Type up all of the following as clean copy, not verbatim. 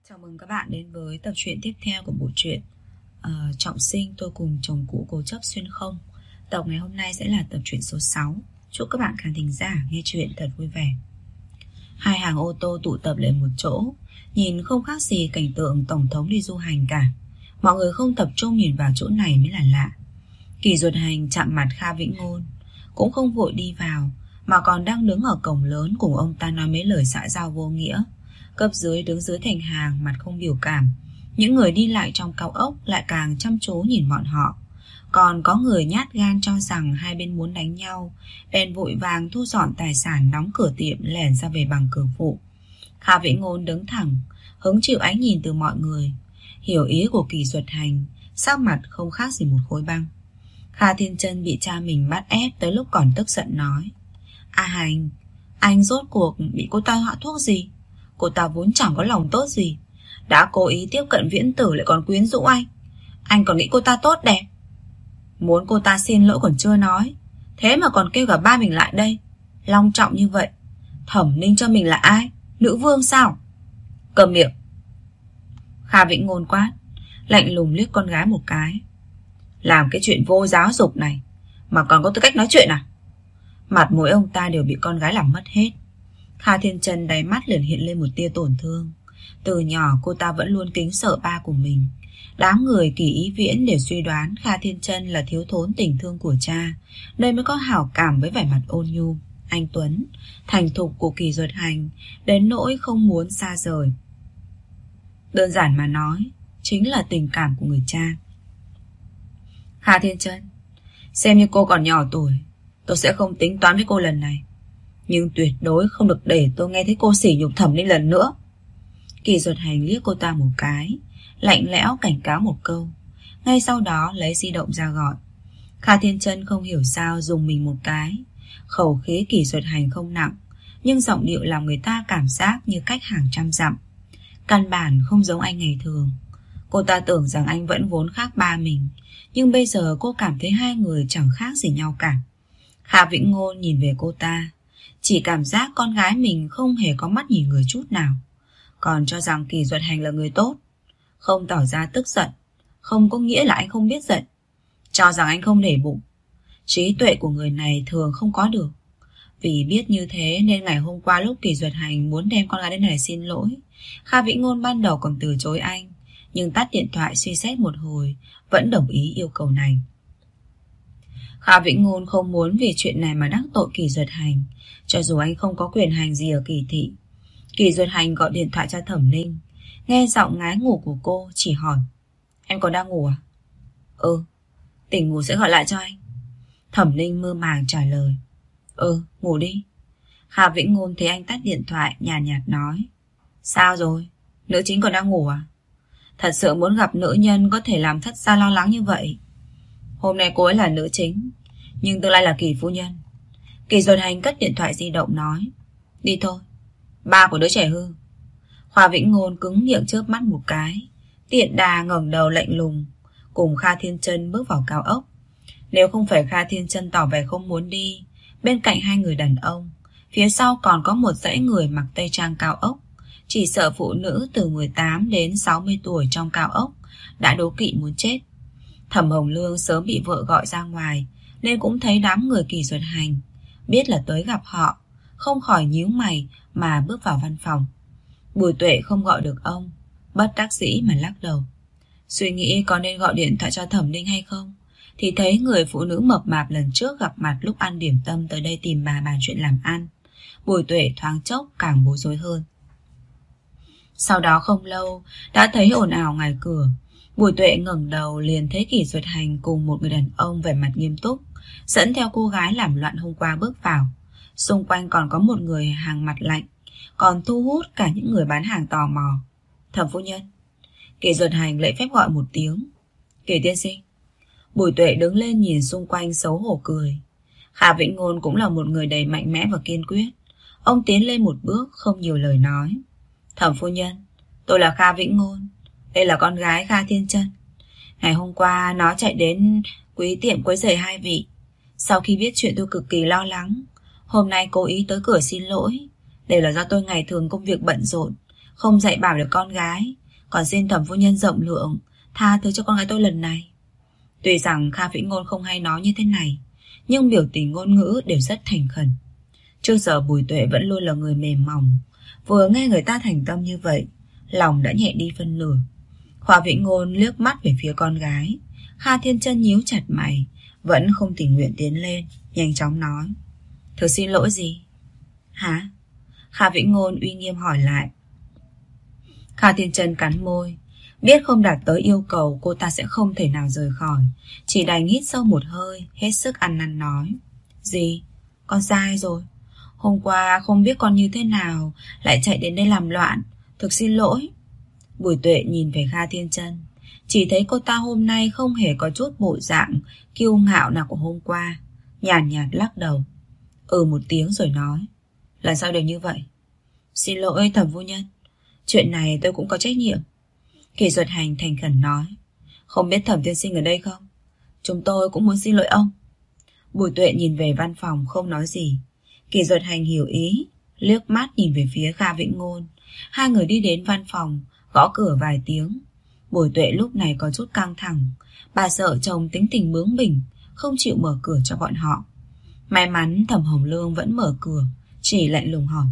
Chào mừng các bạn đến với tập truyện tiếp theo của bộ truyện Trọng sinh tôi cùng chồng cũ cố chấp xuyên không. Tập ngày hôm nay sẽ là tập truyện số 6. Chúc các bạn khán thính giả nghe truyện thật vui vẻ. Hai hàng ô tô tụ tập lại một chỗ, nhìn không khác gì cảnh tượng tổng thống đi du hành cả. Mọi người không tập trung nhìn vào chỗ này mới là lạ. Kỳ Duật Hành chạm mặt Kha Vĩnh Ngôn, cũng không vội đi vào, mà còn đang đứng ở cổng lớn cùng ông ta nói mấy lời xã giao vô nghĩa. Cấp dưới đứng dưới thành hàng, mặt không biểu cảm. Những người đi lại trong cao ốc lại càng chăm chú nhìn bọn họ. Còn có người nhát gan cho rằng hai bên muốn đánh nhau, bèn vội vàng thu dọn tài sản, đóng cửa tiệm, lẻn ra về bằng cửa phụ. Kha Vĩnh Ngôn đứng thẳng, hứng chịu ánh nhìn từ mọi người. Hiểu ý của Kỳ Duật Hành, sắc mặt không khác gì một khối băng. Kha Thiên Chân bị cha mình bắt ép tới lúc còn tức giận nói: "A Hành, anh rốt cuộc bị cô ta hạ thuốc gì? Cô ta vốn chẳng có lòng tốt gì, đã cố ý tiếp cận Viễn Tử lại còn quyến rũ anh còn nghĩ cô ta tốt đẹp. Muốn cô ta xin lỗi còn chưa nói, thế mà còn kêu cả ba mình lại đây, long trọng như vậy. Thẩm Ninh cho mình là ai? Nữ vương sao?" "Câm miệng!" Kha Vĩnh Ngôn quát, lạnh lùng liếc con gái một cái. "Làm cái chuyện vô giáo dục này mà còn có tư cách nói chuyện à?" Mặt mũi ông ta đều bị con gái làm mất hết. Kha Thiên Chân đáy mắt liền hiện lên một tia tổn thương. Từ nhỏ cô ta vẫn luôn kính sợ ba của mình. Đám người Kỳ Ý Viễn đều suy đoán Kha Thiên Chân là thiếu thốn tình thương của cha, đây mới có hảo cảm với vẻ mặt ôn nhu, anh tuấn, thành thục của Kỳ Duật Hành, đến nỗi không muốn xa rời. Đơn giản mà nói, chính là tình cảm của người cha. "Kha Thiên Chân, xem như cô còn nhỏ tuổi, tôi sẽ không tính toán với cô lần này, nhưng tuyệt đối không được để tôi nghe thấy cô sỉ nhục Thẩm Ninh lần nữa." Kỳ Duật Hành liếc cô ta một cái, lạnh lẽo cảnh cáo một câu, ngay sau đó lấy di động ra gọi. Kha Thiên Chân không hiểu sao dùng mình một cái. Khẩu khí Kỳ Duật Hành không nặng, nhưng giọng điệu làm người ta cảm giác như cách hàng trăm dặm. Căn bản không giống anh ngày thường. Cô ta tưởng rằng anh vẫn vốn khác ba mình, nhưng bây giờ cô cảm thấy hai người chẳng khác gì nhau cả. Kha Vĩnh Ngôn nhìn về cô ta, chỉ cảm giác con gái mình không hề có mắt nhìn người chút nào, còn cho rằng Kỳ Duật Hành là người tốt. Không tỏ ra tức giận không có nghĩa là anh không biết giận, cho rằng anh không để bụng. Trí tuệ của người này thường không có được. Vì biết như thế nên ngày hôm qua lúc Kỳ Duật Hành muốn đem con gái đến này xin lỗi, Kha Vĩnh Ngôn ban đầu còn từ chối anh, nhưng tắt điện thoại suy xét một hồi, vẫn đồng ý yêu cầu này. Kha Vĩnh Ngôn không muốn vì chuyện này mà đắc tội Kỳ Duật Hành, cho dù anh không có quyền hành gì ở Kỳ thị. Kỳ Duật Hành gọi điện thoại cho Thẩm Ninh, nghe giọng ngái ngủ của cô, chỉ hỏi: "Em còn đang ngủ à?" "Ừ, tỉnh ngủ sẽ gọi lại cho anh." Thẩm Ninh mơ màng trả lời: "Ừ, ngủ đi." Kha Vĩnh Ngôn thấy anh tắt điện thoại, nhàn nhạt nói: "Sao rồi? Nữ chính còn đang ngủ à? Thật sự muốn gặp nữ nhân có thể làm thất gia lo lắng như vậy. Hôm nay cô ấy là nữ chính, nhưng tương lai là Kỳ phu nhân." Kỳ Duật Hành cất điện thoại di động nói: "Đi thôi, ba của đứa trẻ hư." Kha Vĩnh Ngôn cứng miệng chớp mắt một cái, tiện đà ngẩng đầu lạnh lùng, cùng Kha Thiên Chân bước vào cao ốc. Nếu không phải Kha Thiên Chân tỏ vẻ không muốn đi, bên cạnh hai người đàn ông, phía sau còn có một dãy người mặc tây trang cao ốc, chỉ sợ phụ nữ từ 18 đến 60 tuổi trong cao ốc đã đố kỵ muốn chết. Thẩm Hồng Lương sớm bị vợ gọi ra ngoài, nên cũng thấy đám người Kỳ Duật Hành, biết là tới gặp họ, không khỏi nhíu mày mà bước vào văn phòng. Bùi Tuệ không gọi được ông, bất đắc dĩ mà lắc đầu. Suy nghĩ có nên gọi điện thoại cho Thẩm Ninh hay không, thì thấy người phụ nữ mập mạp lần trước gặp mặt lúc ăn điểm tâm tới đây tìm bà bàn chuyện làm ăn. Bùi Tuệ thoáng chốc càng bối rối hơn. Sau đó không lâu đã thấy ồn ào ngoài cửa. Bùi Tuệ ngẩng đầu liền thấy Kỳ Duật Hành cùng một người đàn ông vẻ mặt nghiêm túc dẫn theo cô gái làm loạn hôm qua bước vào. Xung quanh còn có một người hàng mặt lạnh, còn thu hút cả những người bán hàng tò mò. "Thẩm phu nhân." Kỳ Duật Hành lễ phép gọi một tiếng. "Kỳ tiên sinh." Bùi Tuệ đứng lên nhìn xung quanh xấu hổ cười. Kha Vĩnh Ngôn cũng là một người đầy mạnh mẽ và kiên quyết. Ông tiến lên một bước, không nhiều lời nói: "Thẩm phu nhân, tôi là Kha Vĩnh Ngôn, đây là con gái Kha Thiên Chân. Ngày hôm qua nó chạy đến quý tiệm quấy rầy hai vị. Sau khi biết chuyện tôi cực kỳ lo lắng, hôm nay cố ý tới cửa xin lỗi. Đều là do tôi ngày thường công việc bận rộn, không dạy bảo được con gái, còn xin thẩm phu nhân rộng lượng tha thứ cho con gái tôi lần này. Tuy rằng Kha Vĩnh Ngôn không hay nói như thế này, nhưng biểu tình ngôn ngữ đều rất thành khẩn. Trước giờ Bùi Tuệ vẫn luôn là người mềm mỏng, vừa nghe người ta thành tâm như vậy, lòng đã nhẹ đi phân nửa. Kha Vĩnh Ngôn liếc mắt về phía con gái. Kha Thiên Chân nhíu chặt mày, vẫn không tình nguyện tiến lên, nhanh chóng nói: "Thực xin lỗi gì?" "Hả?" Kha Vĩnh Ngôn uy nghiêm hỏi lại. Kha Thiên Chân cắn môi, biết không đạt tới yêu cầu cô ta sẽ không thể nào rời khỏi, chỉ đành hít sâu một hơi, hết sức ăn năn nói: "Gì? Con sai rồi. Hôm qua không biết con như thế nào lại chạy đến đây làm loạn, thực xin lỗi." Bùi Tuệ nhìn về Kha Thiên Chân, chỉ thấy cô ta hôm nay không hề có chút bộ dạng kiêu ngạo nào của hôm qua, nhàn nhạt lắc đầu, một tiếng rồi nói: "Lần sau đều như vậy." "Xin lỗi thẩm phu nhân, chuyện này tôi cũng có trách nhiệm." Kỷ Duật Hành thành khẩn nói: "Không biết Thẩm tiên sinh ở đây không? Chúng tôi cũng muốn xin lỗi ông." Bùi Tuệ nhìn về văn phòng không nói gì. Kỷ Duật Hành hiểu ý, liếc mắt nhìn về phía Kha Vĩnh Ngôn. Hai người đi đến văn phòng, gõ cửa vài tiếng. Bùi Tuệ lúc này có chút căng thẳng, bà sợ chồng tính tình bướng bỉnh, không chịu mở cửa cho bọn họ. May mắn Thẩm Hồng Lương vẫn mở cửa, chỉ lạnh lùng hỏi: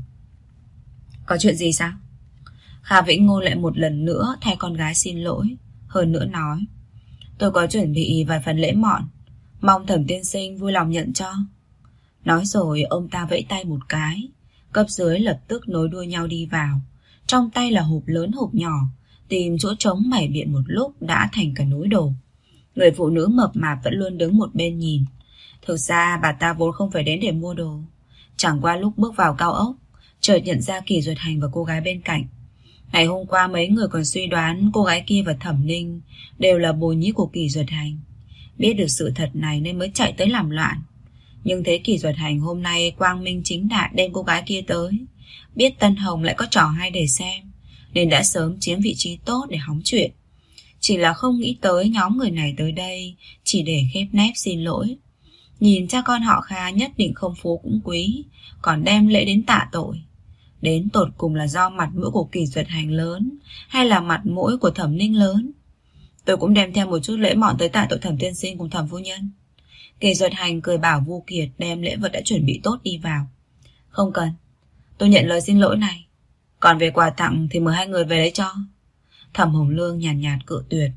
"Có chuyện gì sao?" Kha Vĩnh Ngôn lại một lần nữa thay con gái xin lỗi, hơn nữa nói: "Tôi có chuẩn bị vài phần lễ mọn, mong Thẩm tiên sinh vui lòng nhận cho." Nói rồi ông ta vẫy tay một cái, cấp dưới lập tức nối đuôi nhau đi vào. Trong tay là hộp lớn hộp nhỏ, tìm chỗ trống bày biện một lúc đã thành cả núi đồ. Người phụ nữ mập mạp vẫn luôn đứng một bên nhìn. Thực ra bà ta vốn không phải đến để mua đồ, chẳng qua lúc bước vào cao ốc, chợt nhận ra Kỷ Duật Hành và cô gái bên cạnh. Ngày hôm qua mấy người còn suy đoán cô gái kia và Thẩm Ninh đều là bồ nhí của Kỷ Duật Hành. Biết được sự thật này nên mới chạy tới làm loạn. Nhưng thấy Kỷ Duật Hành hôm nay quang minh chính đại đem cô gái kia tới, biết Tân Hồng lại có trò hay để xem, nên đã sớm chiếm vị trí tốt để hóng chuyện. Chỉ là không nghĩ tới nhóm người này tới đây chỉ để khép nép xin lỗi. Nhìn cha con họ Kha nhất định không phú cũng quý, còn đem lễ đến tạ tội. Đến tột cùng là do mặt mũi của Kỷ Duật Hành lớn, hay là mặt mũi của Thẩm Ninh lớn? Tôi cũng đem theo một chút lễ mọn tới tạ tội Thẩm tiên sinh cùng Thẩm phu nhân. Kỷ Duật Hành cười bảo Vu Kiệt đem lễ vật đã chuẩn bị tốt đi vào. "Không cần, tôi nhận lời xin lỗi này. Còn về quà tặng thì mời hai người về lấy cho." Thẩm Hồng Lương nhàn nhạt cự tuyệt.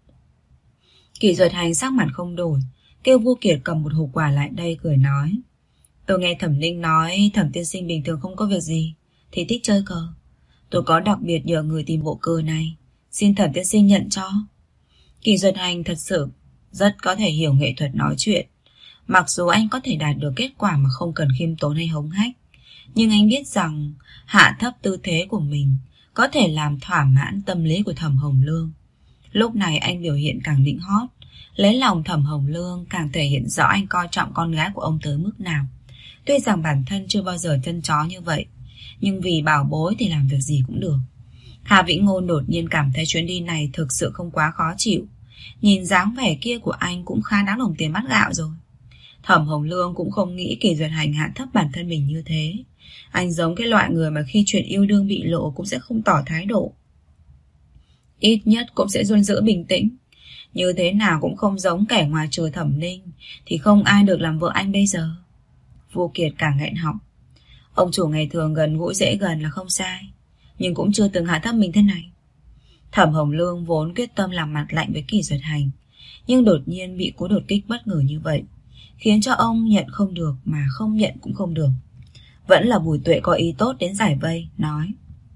Kỷ Duật Hành sắc mặt không đổi, kêu Vu Kiệt cầm một hộp quà lại đây, cười nói: "Tôi nghe Thẩm Ninh nói Thẩm tiên sinh bình thường không có việc gì thì thích chơi cờ. Tôi có đặc biệt nhờ người tìm bộ cờ này, xin Thẩm tiên sinh nhận cho." Kỷ Duật Hành thật sự rất có thể hiểu nghệ thuật nói chuyện. Mặc dù anh có thể đạt được kết quả mà không cần khiêm tốn hay hống hách, nhưng anh biết rằng hạ thấp tư thế của mình có thể làm thỏa mãn tâm lý của Thẩm Hồng Lương. Lúc này anh biểu hiện càng nịnh hót, lấy lòng Thẩm Hồng Lương càng thể hiện rõ anh coi trọng con gái của ông tới mức nào. Tuy rằng bản thân chưa bao giờ chân chó như vậy, nhưng vì bảo bối thì làm việc gì cũng được. Kha Vĩnh Ngôn đột nhiên cảm thấy chuyến đi này thực sự không quá khó chịu. Nhìn dáng vẻ kia của anh cũng khá đáng đồng tiền bát gạo rồi. Thẩm Hồng Lương cũng không nghĩ Kỷ Duật Hành hạ thấp bản thân mình như thế. Anh giống cái loại người mà khi chuyện yêu đương bị lộ cũng sẽ không tỏ thái độ, ít nhất cũng sẽ luôn giữ bình tĩnh. Như thế nào cũng không giống kẻ ngoài trừ Thẩm Ninh, thì không ai được làm vợ anh bây giờ. Vô Kiệt càng nghẹn họng. Ông chủ ngày thường gần gũi dễ gần là không sai, nhưng cũng chưa từng hạ thấp mình thế này. Thẩm Hồng Lương vốn quyết tâm làm mặt lạnh với Kỷ Duật Hành, nhưng đột nhiên bị cú đột kích bất ngờ như vậy, khiến cho ông nhận không được mà không nhận cũng không được. Vẫn là Bùi Tuệ có ý tốt đến giải vây, nói: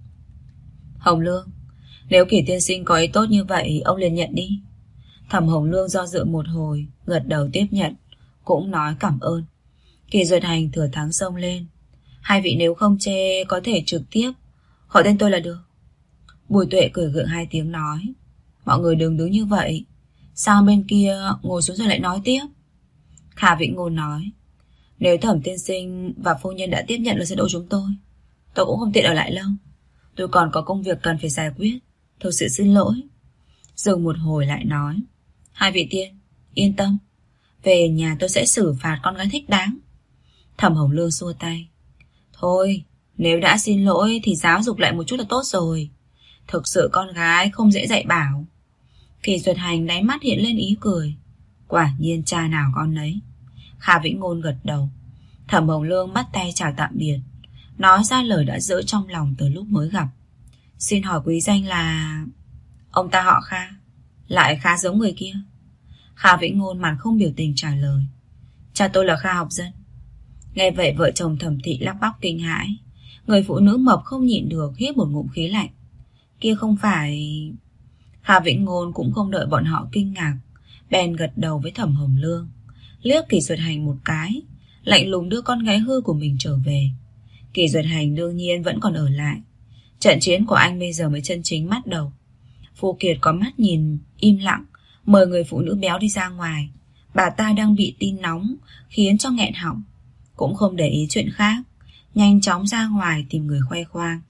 "Hồng Lương, nếu Kỷ tiên sinh có ý tốt như vậy, ông liền nhận đi." Thẩm Hồng Lương do dự một hồi, gật đầu tiếp nhận, cũng nói cảm ơn. Kỷ Duật Hành thừa thắng xông lên: "Hai vị nếu không chê có thể trực tiếp gọi tên tôi là được." Bùi Tuệ cười gượng hai tiếng nói: "Mọi người đừng đứng như vậy, sao bên kia ngồi xuống rồi lại nói tiếp." Kha Vĩnh Ngôn nói: "Nếu Thẩm tiên sinh và phu nhân đã tiếp nhận lời xin lỗi chúng tôi cũng không tiện ở lại lâu. Tôi còn có công việc cần phải giải quyết, thực sự xin lỗi." Dừng một hồi lại nói: "Hai vị tiên, yên tâm, về nhà tôi sẽ xử phạt con gái thích đáng." Thẩm Hồng Lương xua tay: "Thôi, Nếu đã xin lỗi thì giáo dục lại một chút là tốt rồi. Thực sự con gái không dễ dạy bảo. Kỷ Duật Hành đáy mắt hiện lên ý cười. Quả nhiên cha nào con nấy. Kha Vĩnh Ngôn gật đầu. Thẩm Hồng Lương bắt tay chào tạm biệt, nói ra lời đã giữ trong lòng từ lúc mới gặp. Xin hỏi quý danh là... Ông ta họ Kha, lại khá giống người kia. Kha Vĩnh Ngôn mặt không biểu tình trả lời. Cha tôi là Kha Học Dân. Nghe vậy vợ chồng Thẩm Thị lắp bắp kinh hãi. Người phụ nữ mập không nhịn được hít một ngụm khí lạnh. Kia không phải... Kha Vĩnh Ngôn cũng không đợi bọn họ kinh ngạc, bèn gật đầu với Thẩm Hồng Lương, liếc Kỷ Duật Hành một cái, lạnh lùng đưa con gái hư của mình trở về. Kỷ Duật Hành đương nhiên vẫn còn ở lại. Trận chiến của anh bây giờ mới chân chính bắt đầu. Phu Kiệt có mắt nhìn, im lặng, mời người phụ nữ béo đi ra ngoài. Bà ta đang bị tin nóng, khiến cho nghẹn họng. Cũng không để ý chuyện khác, nhanh chóng ra ngoài tìm người khoe khoang.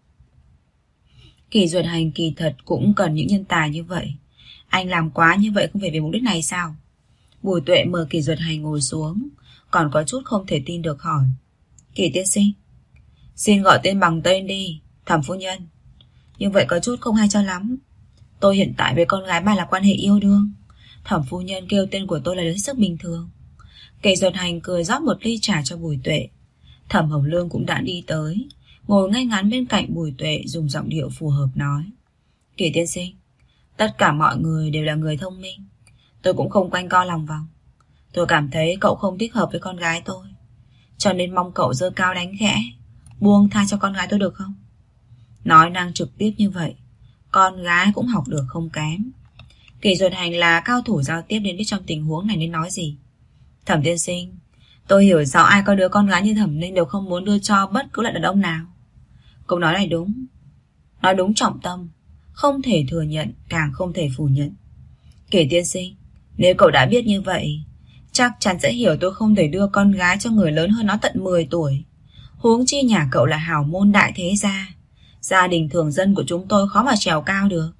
Kỷ Duật Hành kỳ thật cũng cần những nhân tài như vậy. Anh làm quá như vậy không phải vì mục đích này sao? Bùi Tuệ mời Kỷ Duật Hành ngồi xuống, còn có chút không thể tin được hỏi. Kỷ tiên sinh, xin gọi tên bằng tên đi, Thẩm phu nhân. Như vậy có chút không hay cho lắm. Tôi hiện tại với con gái bà là quan hệ yêu đương. Thẩm phu nhân kêu tên của tôi là hết sức bình thường. Kỷ Duật Hành cười rót một ly trà cho Bùi Tuệ. Thẩm Hồng Lương cũng đã đi tới, ngồi ngay ngắn bên cạnh Bùi Tuệ, dùng giọng điệu phù hợp nói. Kỷ tiên sinh, tất cả mọi người đều là người thông minh. Tôi cũng không quanh co lòng vòng. Tôi cảm thấy cậu không thích hợp với con gái tôi, cho nên mong cậu giơ cao đánh khẽ, buông tha cho con gái tôi được không? Nói năng trực tiếp như vậy, con gái cũng học được không kém. Kỷ Duật Hành là cao thủ giao tiếp nên biết trong tình huống này nên nói gì. Thẩm tiên sinh, tôi hiểu rõ ai có đứa con gái như Thẩm Ninh đều không muốn đưa cho bất cứ loại đàn ông nào. Câu nói này đúng. Nói đúng trọng tâm, không thể thừa nhận, càng không thể phủ nhận. Kỷ tiên sinh, nếu cậu đã biết như vậy, chắc chắn sẽ hiểu tôi không thể đưa con gái cho người lớn hơn nó tận 10 tuổi. Huống chi nhà cậu là hào môn đại thế gia, gia đình thường dân của chúng tôi khó mà trèo cao được.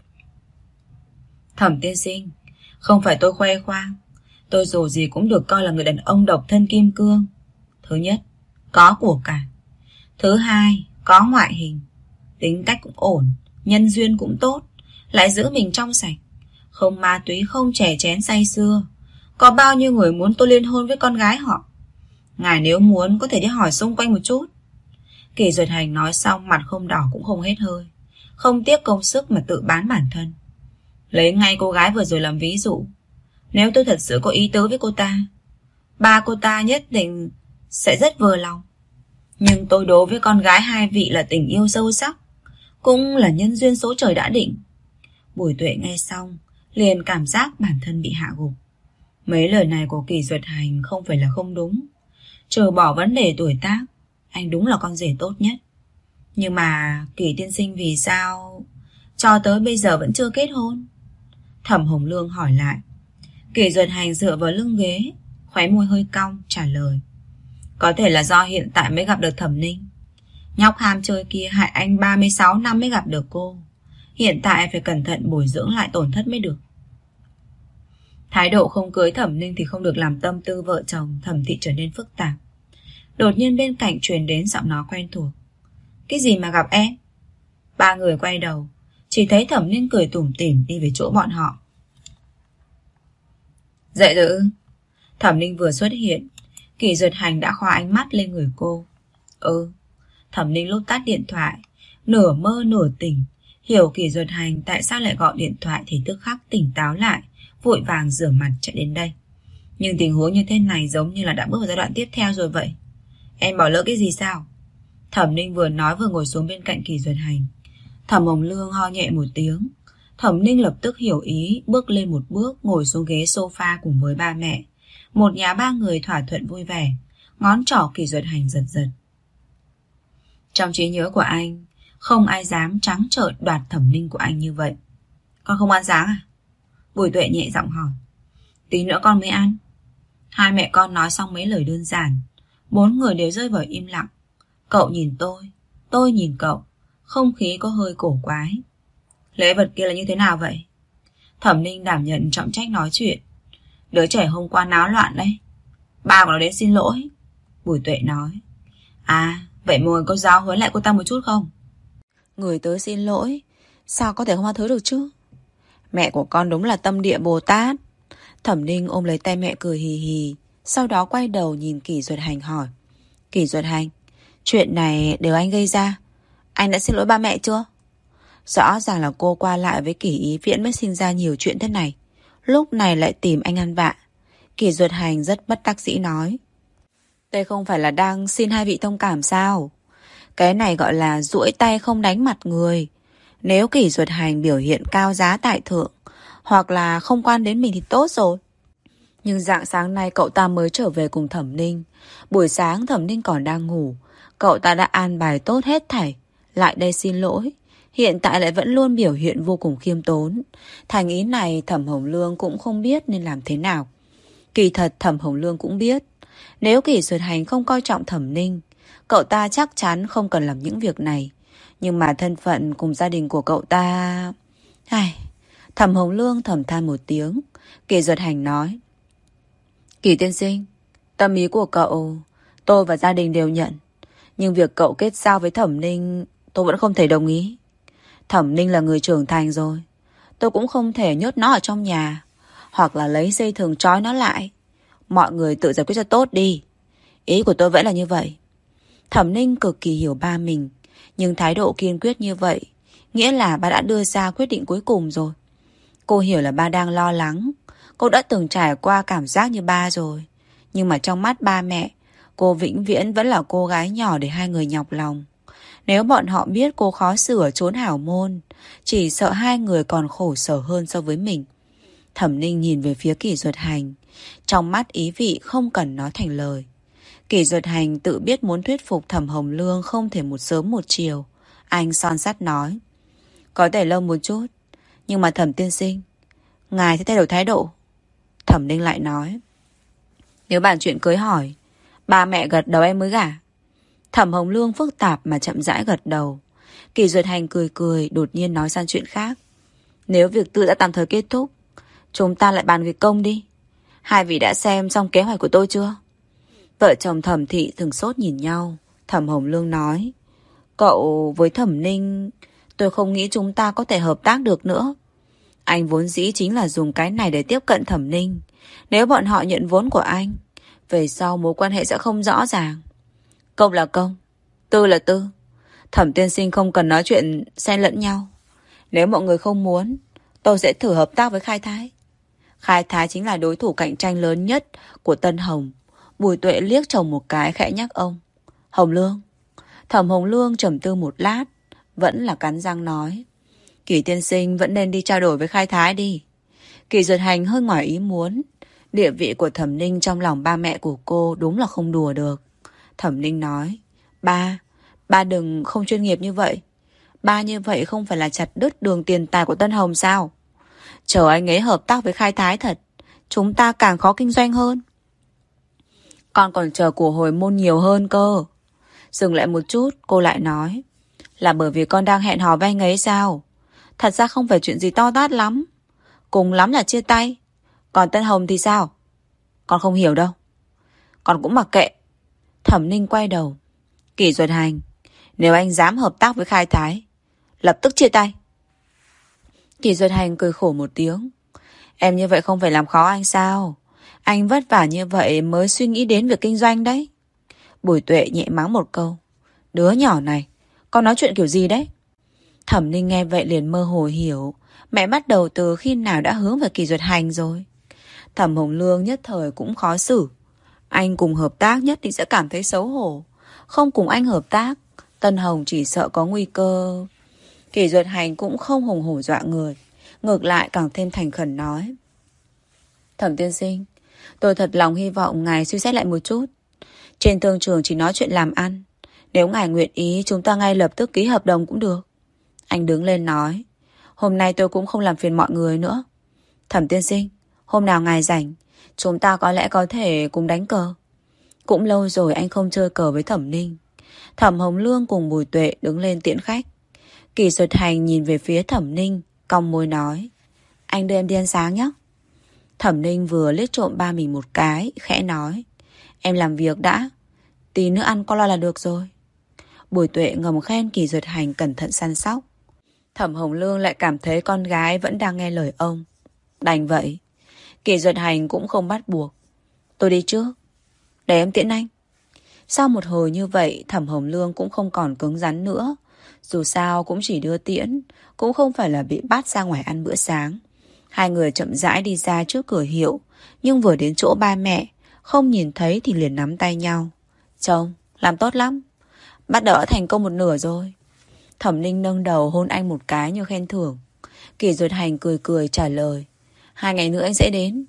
Thẩm tiên sinh, không phải tôi khoe khoang, tôi dù gì cũng được coi là người đàn ông độc thân kim cương. Thứ nhất, có của cải. Thứ hai, có ngoại hình. Tính cách cũng ổn, nhân duyên cũng tốt, lại giữ mình trong sạch, không ma túy, không chè chén say sưa. Có bao nhiêu người muốn tôi liên hôn với con gái họ. Ngài nếu muốn có thể đi hỏi xung quanh một chút. Kỷ Duật Hành nói xong mặt không đỏ cũng không hết hơi, không tiếc công sức mà tự bán bản thân. Lấy ngay cô gái vừa rồi làm ví dụ. Nếu tôi thật sự có ý tứ với cô ta, ba cô ta nhất định sẽ rất vừa lòng. Nhưng tôi đối với con gái hai vị là tình yêu sâu sắc, cũng là nhân duyên số trời đã định. Bùi Tuệ nghe xong liền cảm giác bản thân bị hạ gục. Mấy lời này của Kỷ Duật Hành không phải là không đúng. Trừ bỏ vấn đề tuổi tác, anh đúng là con rể tốt nhất. Nhưng mà Kỷ tiên sinh vì sao cho tới bây giờ vẫn chưa kết hôn? Thẩm Hồng Lương hỏi lại. Kỷ Duật Hành dựa vào lưng ghế, khóe môi hơi cong trả lời. Có thể là do hiện tại mới gặp được Thẩm Ninh. Nhóc ham chơi kia hại anh 36 năm mới gặp được cô. Hiện tại phải cẩn thận bồi dưỡng lại tổn thất mới được. Thái độ không cưới Thẩm Ninh thì không được làm tâm tư vợ chồng Thẩm Thị trở nên phức tạp. Đột nhiên bên cạnh truyền đến giọng nói quen thuộc. Cái gì mà gặp em? Ba người quay đầu, chỉ thấy Thẩm Ninh cười tủm tỉm đi về chỗ bọn họ. Dậy rồi ư? Thẩm Ninh vừa xuất hiện, Kỷ Duật Hành đã khóa ánh mắt lên người cô. Thẩm Ninh lúc tắt điện thoại, nửa mơ nửa tỉnh, hiểu Kỷ Duật Hành tại sao lại gọi điện thoại thì tức khắc tỉnh táo lại, vội vàng rửa mặt chạy đến đây. Nhưng tình huống như thế này giống như là đã bước vào giai đoạn tiếp theo rồi vậy. Em bỏ lỡ cái gì sao? Thẩm Ninh vừa nói vừa ngồi xuống bên cạnh Kỷ Duật Hành. Thẩm Hồng Lương ho nhẹ một tiếng. Thẩm Ninh lập tức hiểu ý, bước lên một bước, ngồi xuống ghế sofa cùng với ba mẹ. Một nhà ba người thỏa thuận vui vẻ, ngón trỏ Kỷ Duật Hành giật giật. Trong trí nhớ của anh, không ai dám trắng trợn đoạt Thẩm Ninh của anh như vậy. Con không ăn sáng à? Bùi Tuệ nhẹ giọng hỏi. Tí nữa con mới ăn. Hai mẹ con nói xong mấy lời đơn giản, bốn người đều rơi vào im lặng. Cậu nhìn tôi nhìn cậu, không khí có hơi cổ quái. Lễ vật kia là như thế nào vậy? Thẩm Ninh đảm nhận trọng trách nói chuyện. Đứa trẻ hôm qua náo loạn đấy, ba của nó đến xin lỗi. Bùi Tuệ nói. À, Vậy Mùi có giáo huấn lại cô ta một chút không? Người tớ xin lỗi. Sao có thể không tha thứ được chứ? Mẹ của con đúng là tâm địa Bồ Tát. Thẩm Ninh ôm lấy tay mẹ cười hì hì. Sau đó quay đầu nhìn Kỷ Duật Hành hỏi. Kỷ Duật Hành, chuyện này đều anh gây ra. Anh đã xin lỗi ba mẹ chưa? Rõ ràng là cô qua lại với Kỷ Ý Viễn mới sinh ra nhiều chuyện thế này. Lúc này lại tìm anh ăn vạ. Kỷ Duật Hành rất bất đắc dĩ nói. Đây không phải là đang xin hai vị thông cảm sao? Cái này gọi là duỗi tay không đánh mặt người. Nếu Kỷ Duật Hành biểu hiện cao giá tại thượng, hoặc là không quan đến mình thì tốt rồi. Nhưng rạng sáng nay cậu ta mới trở về cùng Thẩm Ninh. Buổi sáng Thẩm Ninh còn đang ngủ. Cậu ta đã an bài tốt hết thảy. Lại đây xin lỗi. Hiện tại lại vẫn luôn biểu hiện vô cùng khiêm tốn. Thành ý này Thẩm Hồng Lương cũng không biết nên làm thế nào. Kỳ thật Thẩm Hồng Lương cũng biết. Nếu Kỷ Duật Hành không coi trọng Thẩm Ninh, cậu ta chắc chắn không cần làm những việc này. Nhưng mà thân phận cùng gia đình của cậu ta... Thẩm Hồng Lương thầm than một tiếng. Kỷ Duật Hành nói. Kỷ tiên sinh, tâm ý của cậu tôi và gia đình đều nhận. Nhưng việc cậu kết giao với Thẩm Ninh tôi vẫn không thể đồng ý. Thẩm Ninh là người trưởng thành rồi. Tôi cũng không thể nhốt nó ở trong nhà, hoặc là lấy dây thừng trói nó lại. Mọi người tự giải quyết cho tốt đi. Ý của tôi vẫn là như vậy. Thẩm Ninh cực kỳ hiểu ba mình, nhưng thái độ kiên quyết như vậy nghĩa là ba đã đưa ra quyết định cuối cùng rồi. Cô hiểu là ba đang lo lắng. Cô đã từng trải qua cảm giác như ba rồi. Nhưng mà trong mắt ba mẹ, cô vĩnh viễn vẫn là cô gái nhỏ để hai người nhọc lòng. Nếu bọn họ biết cô khó xử ở chốn hảo môn, chỉ sợ hai người còn khổ sở hơn so với mình. Thẩm Ninh nhìn về phía Kỷ Duật Hành, trong mắt ý vị không cần nói thành lời. Kỷ Duật Hành tự biết muốn thuyết phục Thẩm Hồng Lương không thể một sớm một chiều. Anh son sắt nói. Có thể lâu một chút, nhưng mà Thẩm tiên sinh, ngài sẽ thay đổi thái độ. Thẩm Ninh lại nói. Nếu bàn chuyện cưới hỏi, ba mẹ gật đầu em mới gả. Thẩm Hồng Lương phức tạp mà chậm rãi gật đầu. Kỷ Duật Hành cười cười đột nhiên nói sang chuyện khác. Nếu việc tư đã tạm thời kết thúc, chúng ta lại bàn việc công đi. Hai vị đã xem xong kế hoạch của tôi chưa? Vợ chồng Thẩm Thị thường sốt nhìn nhau. Thẩm Hồng Lương nói. Cậu với Thẩm Ninh, tôi không nghĩ chúng ta có thể hợp tác được nữa. Anh vốn dĩ chính là dùng cái này để tiếp cận Thẩm Ninh. Nếu bọn họ nhận vốn của anh, về sau mối quan hệ sẽ không rõ ràng. Công là công, tư là tư. Thẩm tiên sinh không cần nói chuyện xen lẫn nhau. Nếu mọi người không muốn, tôi sẽ thử hợp tác với Khai Thái. Khai Thái chính là đối thủ cạnh tranh lớn nhất của Tân Hồng. Bùi Tuệ liếc chồng một cái khẽ nhắc ông. Hồng Lương. Thẩm Hồng Lương trầm tư một lát, vẫn là cắn răng nói. Kỷ tiên sinh vẫn nên đi trao đổi với Khai Thái đi. Kỷ Duật Hành hơi ngoài ý muốn. Địa vị của Thẩm Ninh trong lòng ba mẹ của cô đúng là không đùa được. Thẩm Ninh nói. Ba đừng không chuyên nghiệp như vậy. Ba như vậy không phải là chặt đứt đường tiền tài của Tân Hồng sao? Chờ anh ấy hợp tác với Khai Thái thật, chúng ta càng khó kinh doanh hơn. Con còn chờ của hồi môn nhiều hơn cơ. Dừng lại một chút, cô lại nói. Là bởi vì con đang hẹn hò với anh ấy sao? Thật ra không phải chuyện gì to tát lắm. Cùng lắm là chia tay. Còn Tân Hồng thì sao? Con không hiểu đâu. Con cũng mặc kệ. Thẩm Ninh quay đầu. Kỷ Duật Hành, nếu anh dám hợp tác với Khai Thái, lập tức chia tay. Kỷ Duật Hành cười khổ một tiếng. Em như vậy không phải làm khó anh sao? Anh vất vả như vậy mới suy nghĩ đến việc kinh doanh đấy. Bùi Tuệ nhẹ mắng một câu. Đứa nhỏ này, con nói chuyện kiểu gì đấy? Thẩm Ninh nghe vậy liền mơ hồ hiểu. Mẹ bắt đầu từ khi nào đã hướng về Kỷ Duật Hành rồi. Thẩm Hồng Lương nhất thời cũng khó xử. Anh cùng hợp tác nhất định sẽ cảm thấy xấu hổ. Không cùng anh hợp tác, Tân Hồng chỉ sợ có nguy cơ. Kỷ Duật Hành cũng không hùng hổ dọa người, ngược lại càng thêm thành khẩn nói. Thẩm tiên sinh, tôi thật lòng hy vọng ngài suy xét lại một chút. Trên thương trường chỉ nói chuyện làm ăn. Nếu ngài nguyện ý, chúng ta ngay lập tức ký hợp đồng cũng được. Anh đứng lên nói. Hôm nay tôi cũng không làm phiền mọi người nữa. Thẩm tiên sinh, hôm nào ngài rảnh, chúng ta có lẽ có thể cùng đánh cờ. Cũng lâu rồi anh không chơi cờ với Thẩm Ninh. Thẩm Hồng Lương cùng Bùi Tuệ đứng lên tiễn khách. Kỷ Duật Hành nhìn về phía Thẩm Ninh, cong môi nói. Anh đưa em đi ăn sáng nhé. Thẩm Ninh vừa liếc trộm ba mình một cái, khẽ nói. Em làm việc đã, tí nữa ăn có lo là được rồi. Bùi Tuệ ngầm khen Kỳ Duyệt Hành cẩn thận săn sóc. Thẩm Hồng Lương lại cảm thấy con gái vẫn đang nghe lời ông. Đành vậy. Kỳ Duyệt Hành cũng không bắt buộc. Tôi đi trước, để em tiễn anh. Sau một hồi như vậy, Thẩm Hồng Lương cũng không còn cứng rắn nữa. Dù sao cũng chỉ đưa tiễn, cũng không phải là bị bắt ra ngoài ăn bữa sáng. Hai người chậm rãi đi ra trước cửa hiệu, nhưng vừa đến chỗ ba mẹ, không nhìn thấy thì liền nắm tay nhau. Chồng, làm tốt lắm. Bắt đầu đã thành công một nửa rồi. Thẩm Ninh nâng đầu hôn anh một cái như khen thưởng. Kỳ Duyệt Hành cười cười trả lời. 2 ngày nữa anh sẽ đến.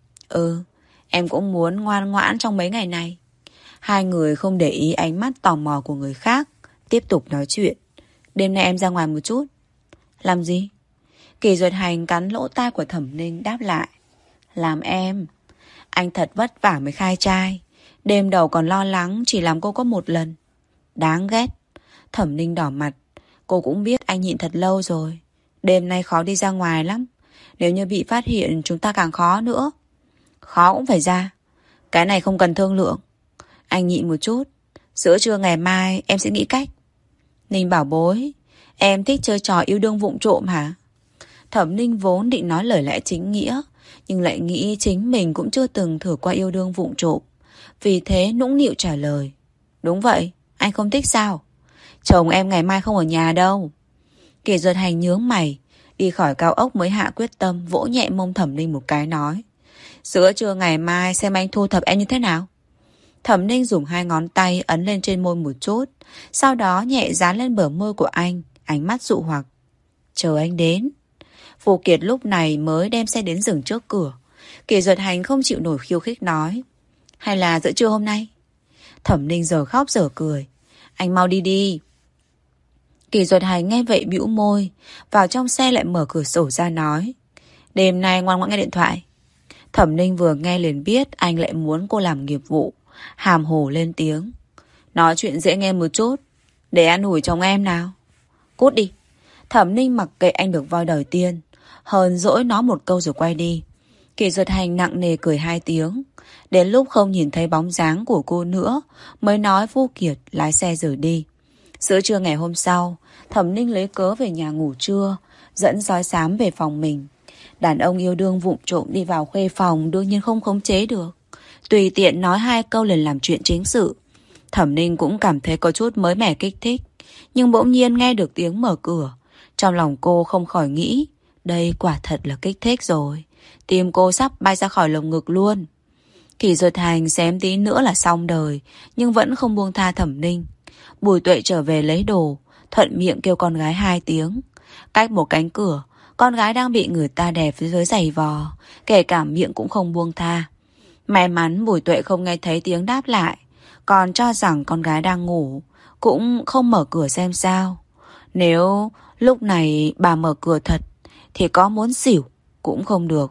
Em cũng muốn ngoan ngoãn trong mấy ngày này. Hai người không để ý ánh mắt tò mò của người khác, tiếp tục nói chuyện. Đêm nay em ra ngoài một chút. Làm gì? Kỳ Duyệt Hành cắn lỗ tai của Thẩm Ninh đáp lại. Làm em. Anh thật vất vả mới khai trai. Đêm đầu còn lo lắng chỉ làm cô có một lần. Đáng ghét. Thẩm Ninh đỏ mặt. Cô cũng biết anh nhịn thật lâu rồi. Đêm nay khó đi ra ngoài lắm. Nếu như bị phát hiện chúng ta càng khó nữa. Khó cũng phải ra. Cái này không cần thương lượng. Anh nhịn một chút. Giữa trưa ngày mai em sẽ nghĩ cách. Ninh bảo bối, em thích chơi trò yêu đương vụng trộm hả? Thẩm Ninh vốn định nói lời lẽ chính nghĩa, nhưng lại nghĩ chính mình cũng chưa từng thử qua yêu đương vụng trộm. Vì thế nũng nịu trả lời. Đúng vậy, anh không thích sao? Chồng em ngày mai không ở nhà đâu. Kỳ Duyệt Hành nhướng mày, đi khỏi cao ốc mới hạ quyết tâm, vỗ nhẹ mông Thẩm Ninh một cái nói. Giữa trưa ngày mai xem anh thu thập em như thế nào. Thẩm Ninh dùng 2 ngón tay ấn lên trên môi một chút, sau đó nhẹ dán lên bờ môi của anh, ánh mắt dụ hoặc. Chờ anh đến. Phù Kiệt lúc này mới đem xe đến dừng trước cửa. Kỳ Duyệt Hành không chịu nổi khiêu khích nói. Hay là giữa trưa hôm nay? Thẩm Ninh giờ khóc giờ cười. Anh mau đi đi. Kỳ Duyệt Hành nghe vậy bĩu môi, vào trong xe lại mở cửa sổ ra nói. Đêm nay ngoan ngoãn nghe điện thoại. Thẩm Ninh vừa nghe liền biết anh lại muốn cô làm nghiệp vụ, hàm hồ lên tiếng. Nói chuyện dễ nghe một chút, để an ủi chồng em nào. Cút đi. Thẩm Ninh mặc kệ anh được voi đời tiên, hờn dỗi nói một câu rồi quay đi. Kỳ Duyệt Hành nặng nề cười 2 tiếng. Đến lúc không nhìn thấy bóng dáng của cô nữa, mới nói Phu Kiệt lái xe rời đi. Giữa trưa ngày hôm sau, Thẩm Ninh lấy cớ về nhà ngủ trưa, dẫn Sói Xám về phòng mình. Đàn ông yêu đương vụng trộm đi vào khuê phòng đương nhiên không khống chế được. Tùy tiện nói 2 câu liền làm chuyện chính sự. Thẩm Ninh cũng cảm thấy có chút mới mẻ kích thích. Nhưng bỗng nhiên nghe được tiếng mở cửa. Trong lòng cô không khỏi nghĩ, đây quả thật là kích thích rồi. Tim cô sắp bay ra khỏi lồng ngực luôn. Kỳ Duyệt Hành xém tí nữa là xong đời, nhưng vẫn không buông tha Thẩm Ninh. Bùi Tuệ trở về lấy đồ, thuận miệng kêu con gái 2 tiếng. Cách một cánh cửa, con gái đang bị người ta đè phía dưới giày vò, kể cả miệng cũng không buông tha. May mắn Bùi Tuệ không nghe thấy tiếng đáp lại, còn cho rằng con gái đang ngủ, cũng không mở cửa xem sao. Nếu lúc này bà mở cửa thật, thì có muốn xỉu cũng không được.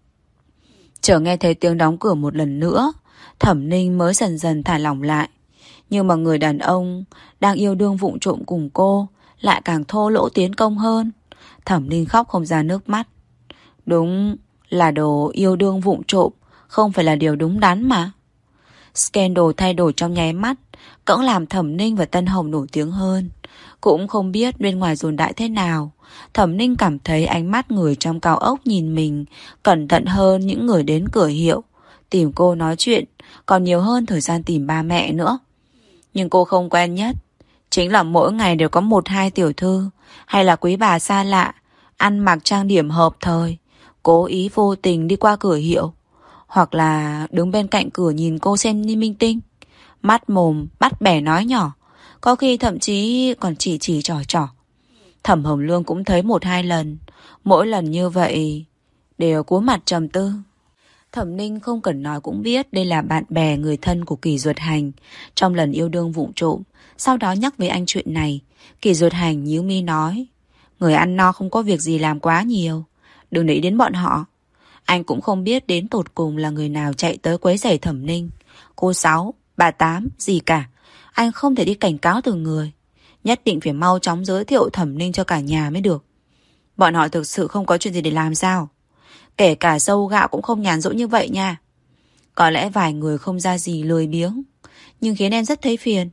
Chờ nghe thấy tiếng đóng cửa một lần nữa, Thẩm Ninh mới dần dần thả lỏng lại. Nhưng mà người đàn ông đang yêu đương vụng trộm cùng cô lại càng thô lỗ tiến công hơn. Thẩm Ninh khóc không ra nước mắt. Đúng là đồ yêu đương vụng trộm không phải là điều đúng đắn mà. Scandal thay đổi trong nháy mắt, cũng làm Thẩm Ninh và Tân Hồng nổi tiếng hơn. Cũng không biết bên ngoài dồn đại thế nào. Thẩm Ninh cảm thấy ánh mắt người trong cao ốc nhìn mình cẩn thận hơn những người đến cửa hiệu, tìm cô nói chuyện, còn nhiều hơn thời gian tìm ba mẹ nữa. Nhưng cô không quen nhất chính là mỗi ngày đều có 1-2 tiểu thư hay là quý bà xa lạ, ăn mặc trang điểm hợp thời, cố ý vô tình đi qua cửa hiệu, hoặc là đứng bên cạnh cửa nhìn cô xem như minh tinh, mắt mồm bắt bẻ nói nhỏ, có khi thậm chí còn chỉ trò. Thẩm Hồng Lương cũng thấy 1-2 lần, mỗi lần như vậy đều cúi mặt trầm tư. Thẩm Ninh không cần nói cũng biết đây là bạn bè người thân của Kỳ Duyệt Hành trong lần yêu đương vụng trộm. Sau đó nhắc với anh chuyện này, Kỳ Duyệt Hành nhíu mi nói, người ăn no không có việc gì làm quá nhiều, đừng để ý đến bọn họ. Anh cũng không biết đến tột cùng là người nào chạy tới quấy rầy Thẩm Ninh, cô Sáu, bà Tám, gì cả. Anh không thể đi cảnh cáo từng người, nhất định phải mau chóng giới thiệu Thẩm Ninh cho cả nhà mới được. Bọn họ thực sự không có chuyện gì để làm sao? Kể cả dâu gạo cũng không nhàn rỗi như vậy nha. Có lẽ vài người không ra gì lười biếng, nhưng khiến em rất thấy phiền.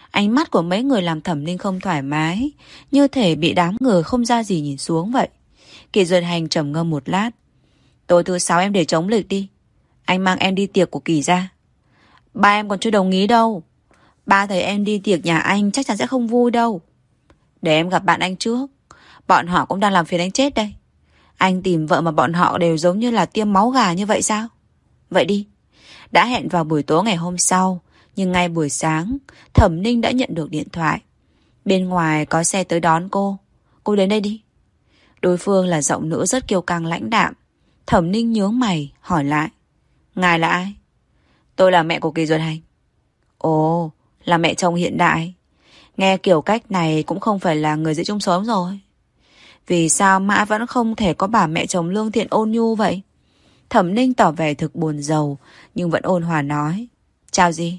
Ánh mắt của mấy người làm Thẩm Ninh không thoải mái, như thể bị đám người không ra gì nhìn xuống vậy. Kỳ Duyệt Hành trầm ngâm một lát. Tối thứ 6 em để trống lịch đi. Anh mang em đi tiệc của Kỳ ra. Ba em còn chưa đồng ý đâu. Ba thấy em đi tiệc nhà anh chắc chắn sẽ không vui đâu. Để em gặp bạn anh trước. Bọn họ cũng đang làm phiền anh chết đây. Anh tìm vợ mà bọn họ đều giống như là tiêm máu gà như vậy sao? Vậy đi. Đã hẹn vào buổi tối ngày hôm sau, nhưng ngay buổi sáng, Thẩm Ninh đã nhận được điện thoại. Bên ngoài có xe tới đón cô. Cô đến đây đi. Đối phương là giọng nữ rất kiêu căng lãnh đạm. Thẩm Ninh nhướng mày, hỏi lại. Ngài là ai? Tôi là mẹ của Kỳ Duyệt Hành. Ồ, là mẹ chồng hiện đại. Nghe kiểu cách này cũng không phải là người dễ chung sống rồi. Vì sao mãi vẫn không thể có bà mẹ chồng lương thiện ôn nhu vậy? Thẩm Ninh tỏ vẻ thực buồn rầu, nhưng vẫn ôn hòa nói. Chào gì?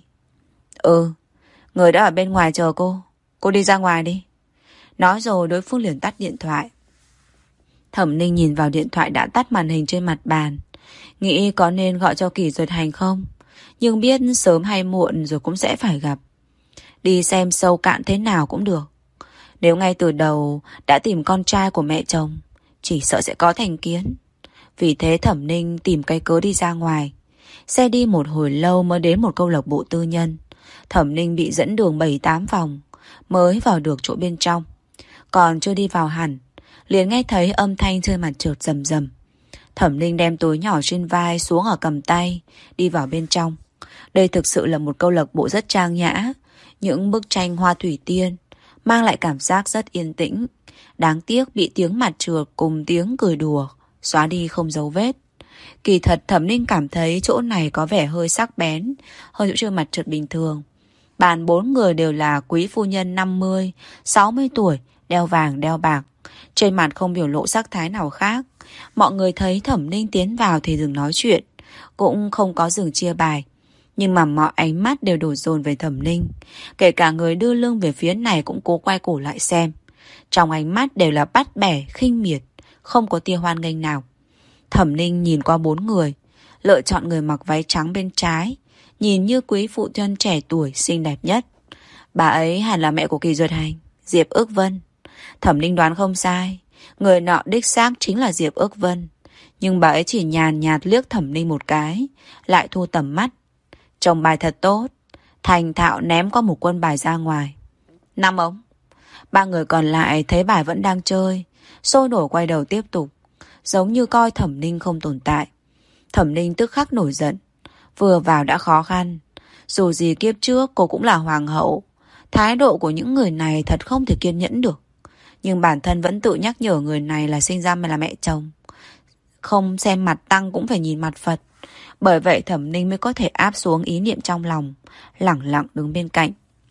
Người đã ở bên ngoài chờ cô. Cô đi ra ngoài đi. Nói rồi đối phương liền tắt điện thoại. Thẩm Ninh nhìn vào điện thoại đã tắt màn hình trên mặt bàn. Nghĩ có nên gọi cho Kỳ Duyệt Hành không? Nhưng biết sớm hay muộn rồi cũng sẽ phải gặp. Đi xem sâu cạn thế nào cũng được. Nếu ngay từ đầu đã tìm con trai của mẹ chồng, chỉ sợ sẽ có thành kiến. Vì thế Thẩm Ninh tìm cái cớ đi ra ngoài. Xe đi một hồi lâu mới đến một câu lạc bộ tư nhân. Thẩm Ninh bị dẫn đường 7-8 vòng mới vào được chỗ bên trong. Còn chưa đi vào hẳn, liền nghe thấy âm thanh chơi mặt trượt rầm rầm. Thẩm Ninh đem túi nhỏ trên vai xuống ở cầm tay, đi vào bên trong. Đây thực sự là một câu lạc bộ rất trang nhã. Những bức tranh hoa thủy tiên mang lại cảm giác rất yên tĩnh. Đáng tiếc bị tiếng mặt trượt cùng tiếng cười đùa xóa đi không dấu vết. Kỳ thật Thẩm Ninh cảm thấy chỗ này có vẻ hơi sắc bén hơn chỗ chơi mặt trượt bình thường. Bàn 4 người đều là quý phu nhân 50, 60 tuổi, đeo vàng đeo bạc. Trên mặt không biểu lộ sắc thái nào khác. Mọi người thấy Thẩm Ninh tiến vào thì dừng nói chuyện, cũng không có dừng chia bài. Nhưng mà mọi ánh mắt đều đổ dồn về Thẩm Ninh. Kể cả người đưa lưng về phía này cũng cố quay cổ lại xem. Trong ánh mắt đều là bắt bẻ, khinh miệt, không có tia hoan nghênh nào. Thẩm Ninh nhìn qua 4 người, lựa chọn người mặc váy trắng bên trái, nhìn như quý phụ nhân trẻ tuổi xinh đẹp nhất. Bà ấy hẳn là mẹ của Kỳ Duyệt Hành, Diệp Ước Vân. Thẩm Ninh đoán không sai, người nọ đích xác chính là Diệp Ước Vân. Nhưng bà ấy chỉ nhàn nhạt liếc Thẩm Ninh một cái, lại thu tầm mắt. Trồng bài thật tốt, thành thạo ném qua một quân bài ra ngoài. 5 ống. 3 người còn lại thấy bài vẫn đang chơi, sôi nổi quay đầu tiếp tục, giống như coi Thẩm Ninh không tồn tại. Thẩm Ninh tức khắc nổi giận. Vừa vào đã khó khăn. Dù gì kiếp trước cô cũng là hoàng hậu. Thái độ của những người này thật không thể kiên nhẫn được. Nhưng bản thân vẫn tự nhắc nhở người này là sinh ra mà là mẹ chồng. Không xem mặt tăng cũng phải nhìn mặt Phật. Bởi vậy Thẩm Ninh mới có thể áp xuống ý niệm trong lòng, lẳng lặng đứng bên cạnh.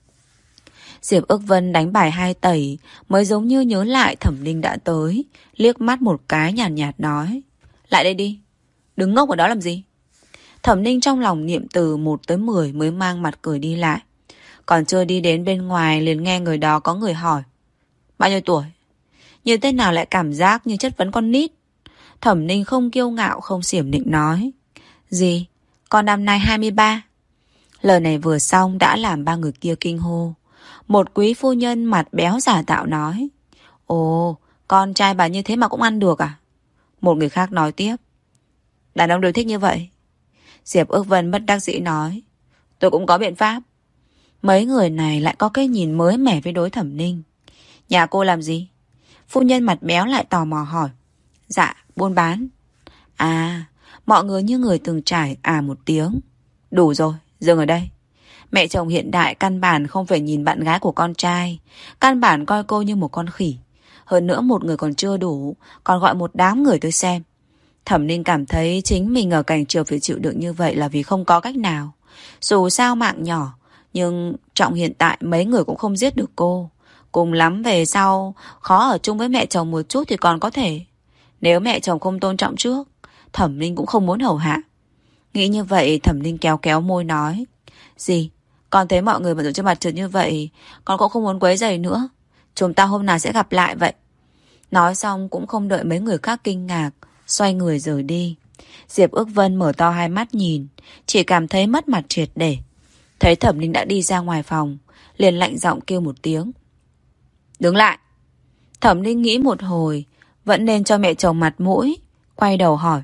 Diệp Ước Vân đánh bài 2 tẩy mới giống như nhớ lại Thẩm Ninh đã tới, liếc mắt một cái nhàn nhạt nói. Lại đây đi, đứng ngốc ở đó làm gì? Thẩm Ninh trong lòng niệm từ 1 tới 10 mới mang mặt cười đi lại. Còn chưa đi đến bên ngoài liền nghe người đó có người hỏi. Bao nhiêu tuổi? Như thế nào lại cảm giác như chất vấn con nít? Thẩm Ninh không kiêu ngạo không xiểm nịnh nói. Gì? Con năm nay 23. Lời này vừa xong đã làm 3 người kia kinh hô. Một quý phu nhân mặt béo giả tạo nói. Ồ, con trai bà như thế mà cũng ăn được à? Một người khác nói tiếp. Đàn ông đều thích như vậy. Diệp Ước Vân bất đắc dĩ nói. Tôi cũng có biện pháp. Mấy người này lại có cái nhìn mới mẻ với đối Thẩm Ninh. Nhà cô làm gì? Phu nhân mặt béo lại tò mò hỏi. Dạ, buôn bán. À, mọi người như người từng trải một tiếng. Đủ rồi, dừng ở đây. Mẹ chồng hiện đại căn bản không phải nhìn bạn gái của con trai, căn bản coi cô như một con khỉ. Hơn nữa một người còn chưa đủ, còn gọi một đám người tới xem. Thẩm Ninh cảm thấy chính mình ở cảnh trường phải chịu đựng như vậy là vì không có cách nào. Dù sao mạng nhỏ, nhưng trọng hiện tại mấy người cũng không giết được cô. Cùng lắm về sau khó ở chung với mẹ chồng một chút thì còn có thể. Nếu mẹ chồng không tôn trọng trước, Thẩm Ninh cũng không muốn hầu hạ. Nghĩ như vậy Thẩm Ninh kéo kéo môi nói. Gì? Con thấy mọi người bận rộn trên mặt trượt như vậy, con cũng không muốn quấy rầy nữa. Chúng ta hôm nào sẽ gặp lại vậy. Nói xong cũng không đợi mấy người khác kinh ngạc, xoay người rời đi. Diệp Ước Vân mở to hai mắt nhìn, chỉ cảm thấy mất mặt triệt để. Thấy Thẩm Ninh đã đi ra ngoài phòng, liền lạnh giọng kêu một tiếng. Đứng lại. Thẩm Ninh nghĩ một hồi, vẫn nên cho mẹ chồng mặt mũi, quay đầu hỏi.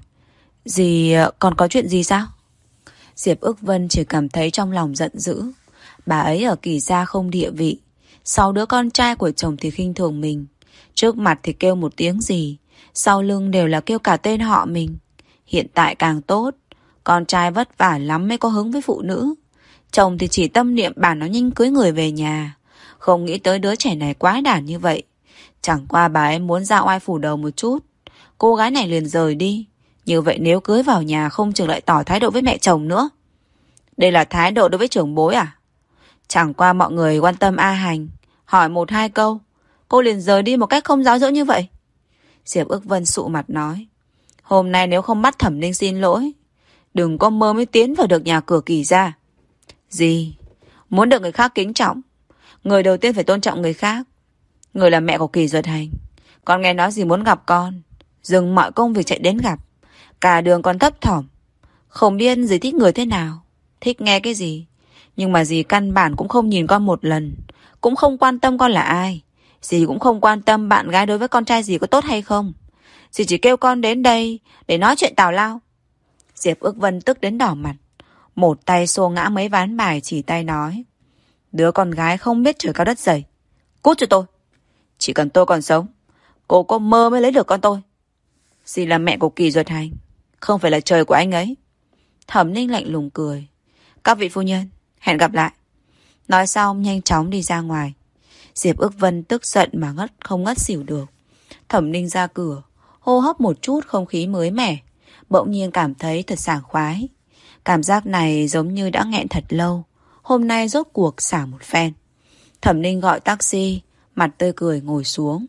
Dì còn có chuyện gì sao? Diệp Ức Vân chỉ cảm thấy trong lòng giận dữ. Bà ấy ở Kỳ gia không địa vị, 6 đứa con trai của chồng thì khinh thường mình, trước mặt thì kêu một tiếng gì, sau lưng đều là kêu cả tên họ mình. Hiện tại càng tốt, con trai vất vả lắm mới có hứng với phụ nữ, chồng thì chỉ tâm niệm bảo nó nhanh cưới người về nhà. Không nghĩ tới đứa trẻ này quái đản như vậy. Chẳng qua bà ấy muốn ra oai phủ đầu một chút, cô gái này liền rời đi. Như vậy nếu cưới vào nhà không chừng lại tỏ thái độ với mẹ chồng nữa. Đây là thái độ đối với trưởng bối à? Chẳng qua mọi người quan tâm A Hành, hỏi 1-2 câu, cô liền rời đi một cách không giáo dưỡng như vậy. Diệp Ức Vân sụ mặt nói. Hôm nay nếu không bắt Thẩm Ninh xin lỗi, đừng có mơ mới tiến vào được nhà cửa Kỳ gia. Gì? Muốn được người khác kính trọng, người đầu tiên phải tôn trọng người khác. Người là mẹ của Kỳ Duật Hành, con nghe nói gì muốn gặp con, dừng mọi công việc chạy đến gặp. Cả đường còn thấp thỏm, không biết dì thích người thế nào, thích nghe cái gì. Nhưng mà dì căn bản cũng không nhìn con một lần, cũng không quan tâm con là ai. Dì cũng không quan tâm bạn gái đối với con trai dì có tốt hay không. Dì chỉ kêu con đến đây để nói chuyện tào lao. Diệp Ức Vân tức đến đỏ mặt, một tay xô ngã mấy ván bài, chỉ tay nói. Đứa con gái không biết trời cao đất dày, cút cho tôi. Chỉ cần tôi còn sống, cô có mơ mới lấy được con tôi. Dì là mẹ của Kỳ Duật Hành, không phải là trời của anh ấy. Thẩm Ninh lạnh lùng cười. Các vị phu nhân, hẹn gặp lại. Nói xong nhanh chóng đi ra ngoài. Diệp Ức Vân tức giận mà không ngất xỉu được. Thẩm Ninh ra cửa, hô hấp một chút không khí mới mẻ, bỗng nhiên cảm thấy thật sảng khoái. Cảm giác này giống như đã nghẹn thật lâu, hôm nay rốt cuộc xả một phen. Thẩm Ninh gọi taxi, mặt tươi cười ngồi xuống.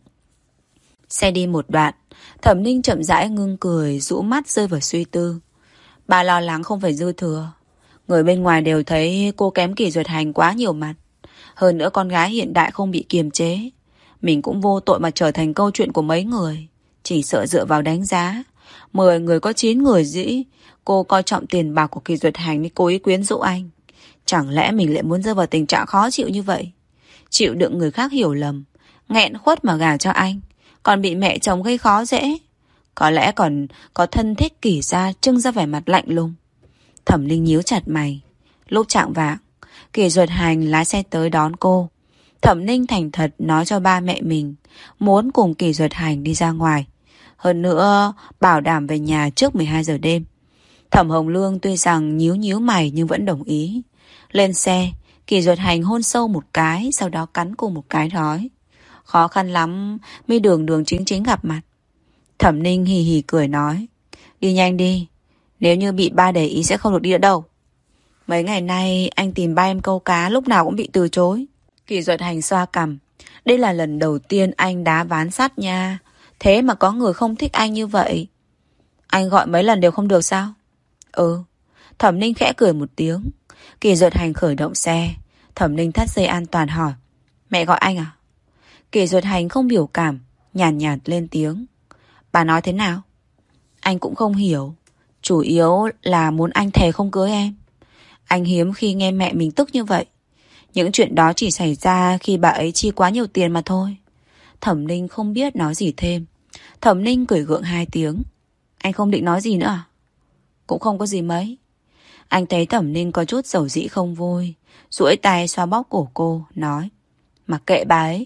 Xe đi một đoạn, Thẩm Ninh chậm rãi ngưng cười, rũ mắt rơi vào suy tư. Bà lo lắng không phải dư thừa. Người bên ngoài đều thấy cô kém Kỳ Duật Hành quá nhiều mặt. Hơn nữa con gái hiện đại không bị kiềm chế. Mình cũng vô tội mà trở thành câu chuyện của mấy người. Chỉ sợ dựa vào đánh giá, 10 người có 9 người dĩ cô coi trọng tiền bạc của Kỳ Duật Hành nên cố ý quyến rũ anh. Chẳng lẽ mình lại muốn rơi vào tình trạng khó chịu như vậy? Chịu đựng người khác hiểu lầm, nghẹn khuất mà gả cho anh, còn bị mẹ chồng gây khó dễ. Có lẽ còn có thân thích Kỳ gia trưng ra vẻ mặt lạnh lùng. Thẩm Ninh nhíu chặt mày. Lúc chạng vạng, Kỳ Duật Hành lái xe tới đón cô. Thẩm Ninh thành thật nói cho ba mẹ mình muốn cùng Kỳ Duật Hành đi ra ngoài, hơn nữa bảo đảm về nhà trước 12 giờ đêm. Thẩm Hồng Lương tuy rằng nhíu mày nhưng vẫn đồng ý. Lên xe, Kỳ Duật Hành hôn sâu một cái, sau đó cắn cô một cái nói. Khó khăn lắm mới đường chính gặp mặt. Thẩm Ninh hì hì cười nói. Đi nhanh đi, nếu như bị ba để ý sẽ không được đi nữa đâu. Mấy ngày nay anh tìm ba em câu cá lúc nào cũng bị từ chối. Kỳ Duật Hành xoa cằm. Đây là lần đầu tiên anh đá ván sắt nha. Thế mà có người không thích anh như vậy. Anh gọi mấy lần đều không được sao? Ừ. Thẩm Ninh khẽ cười một tiếng. Kỳ Duật Hành khởi động xe. Thẩm Ninh thắt dây an toàn hỏi. Mẹ gọi anh à? Kỳ Duật Hành không biểu cảm, nhàn nhạt lên tiếng. Bà nói thế nào? Anh cũng không hiểu. Chủ yếu là muốn anh thề không cưới em. Anh hiếm khi nghe mẹ mình tức như vậy. Những chuyện đó chỉ xảy ra khi bà ấy chi quá nhiều tiền mà thôi. Thẩm Ninh không biết nói gì thêm. Thẩm Ninh cười gượng 2 tiếng. Anh không định nói gì nữa à? Cũng không có gì mấy. Anh thấy Thẩm Ninh có chút dầu dĩ không vui, duỗi tay xoa bóp cổ cô, nói. Mặc kệ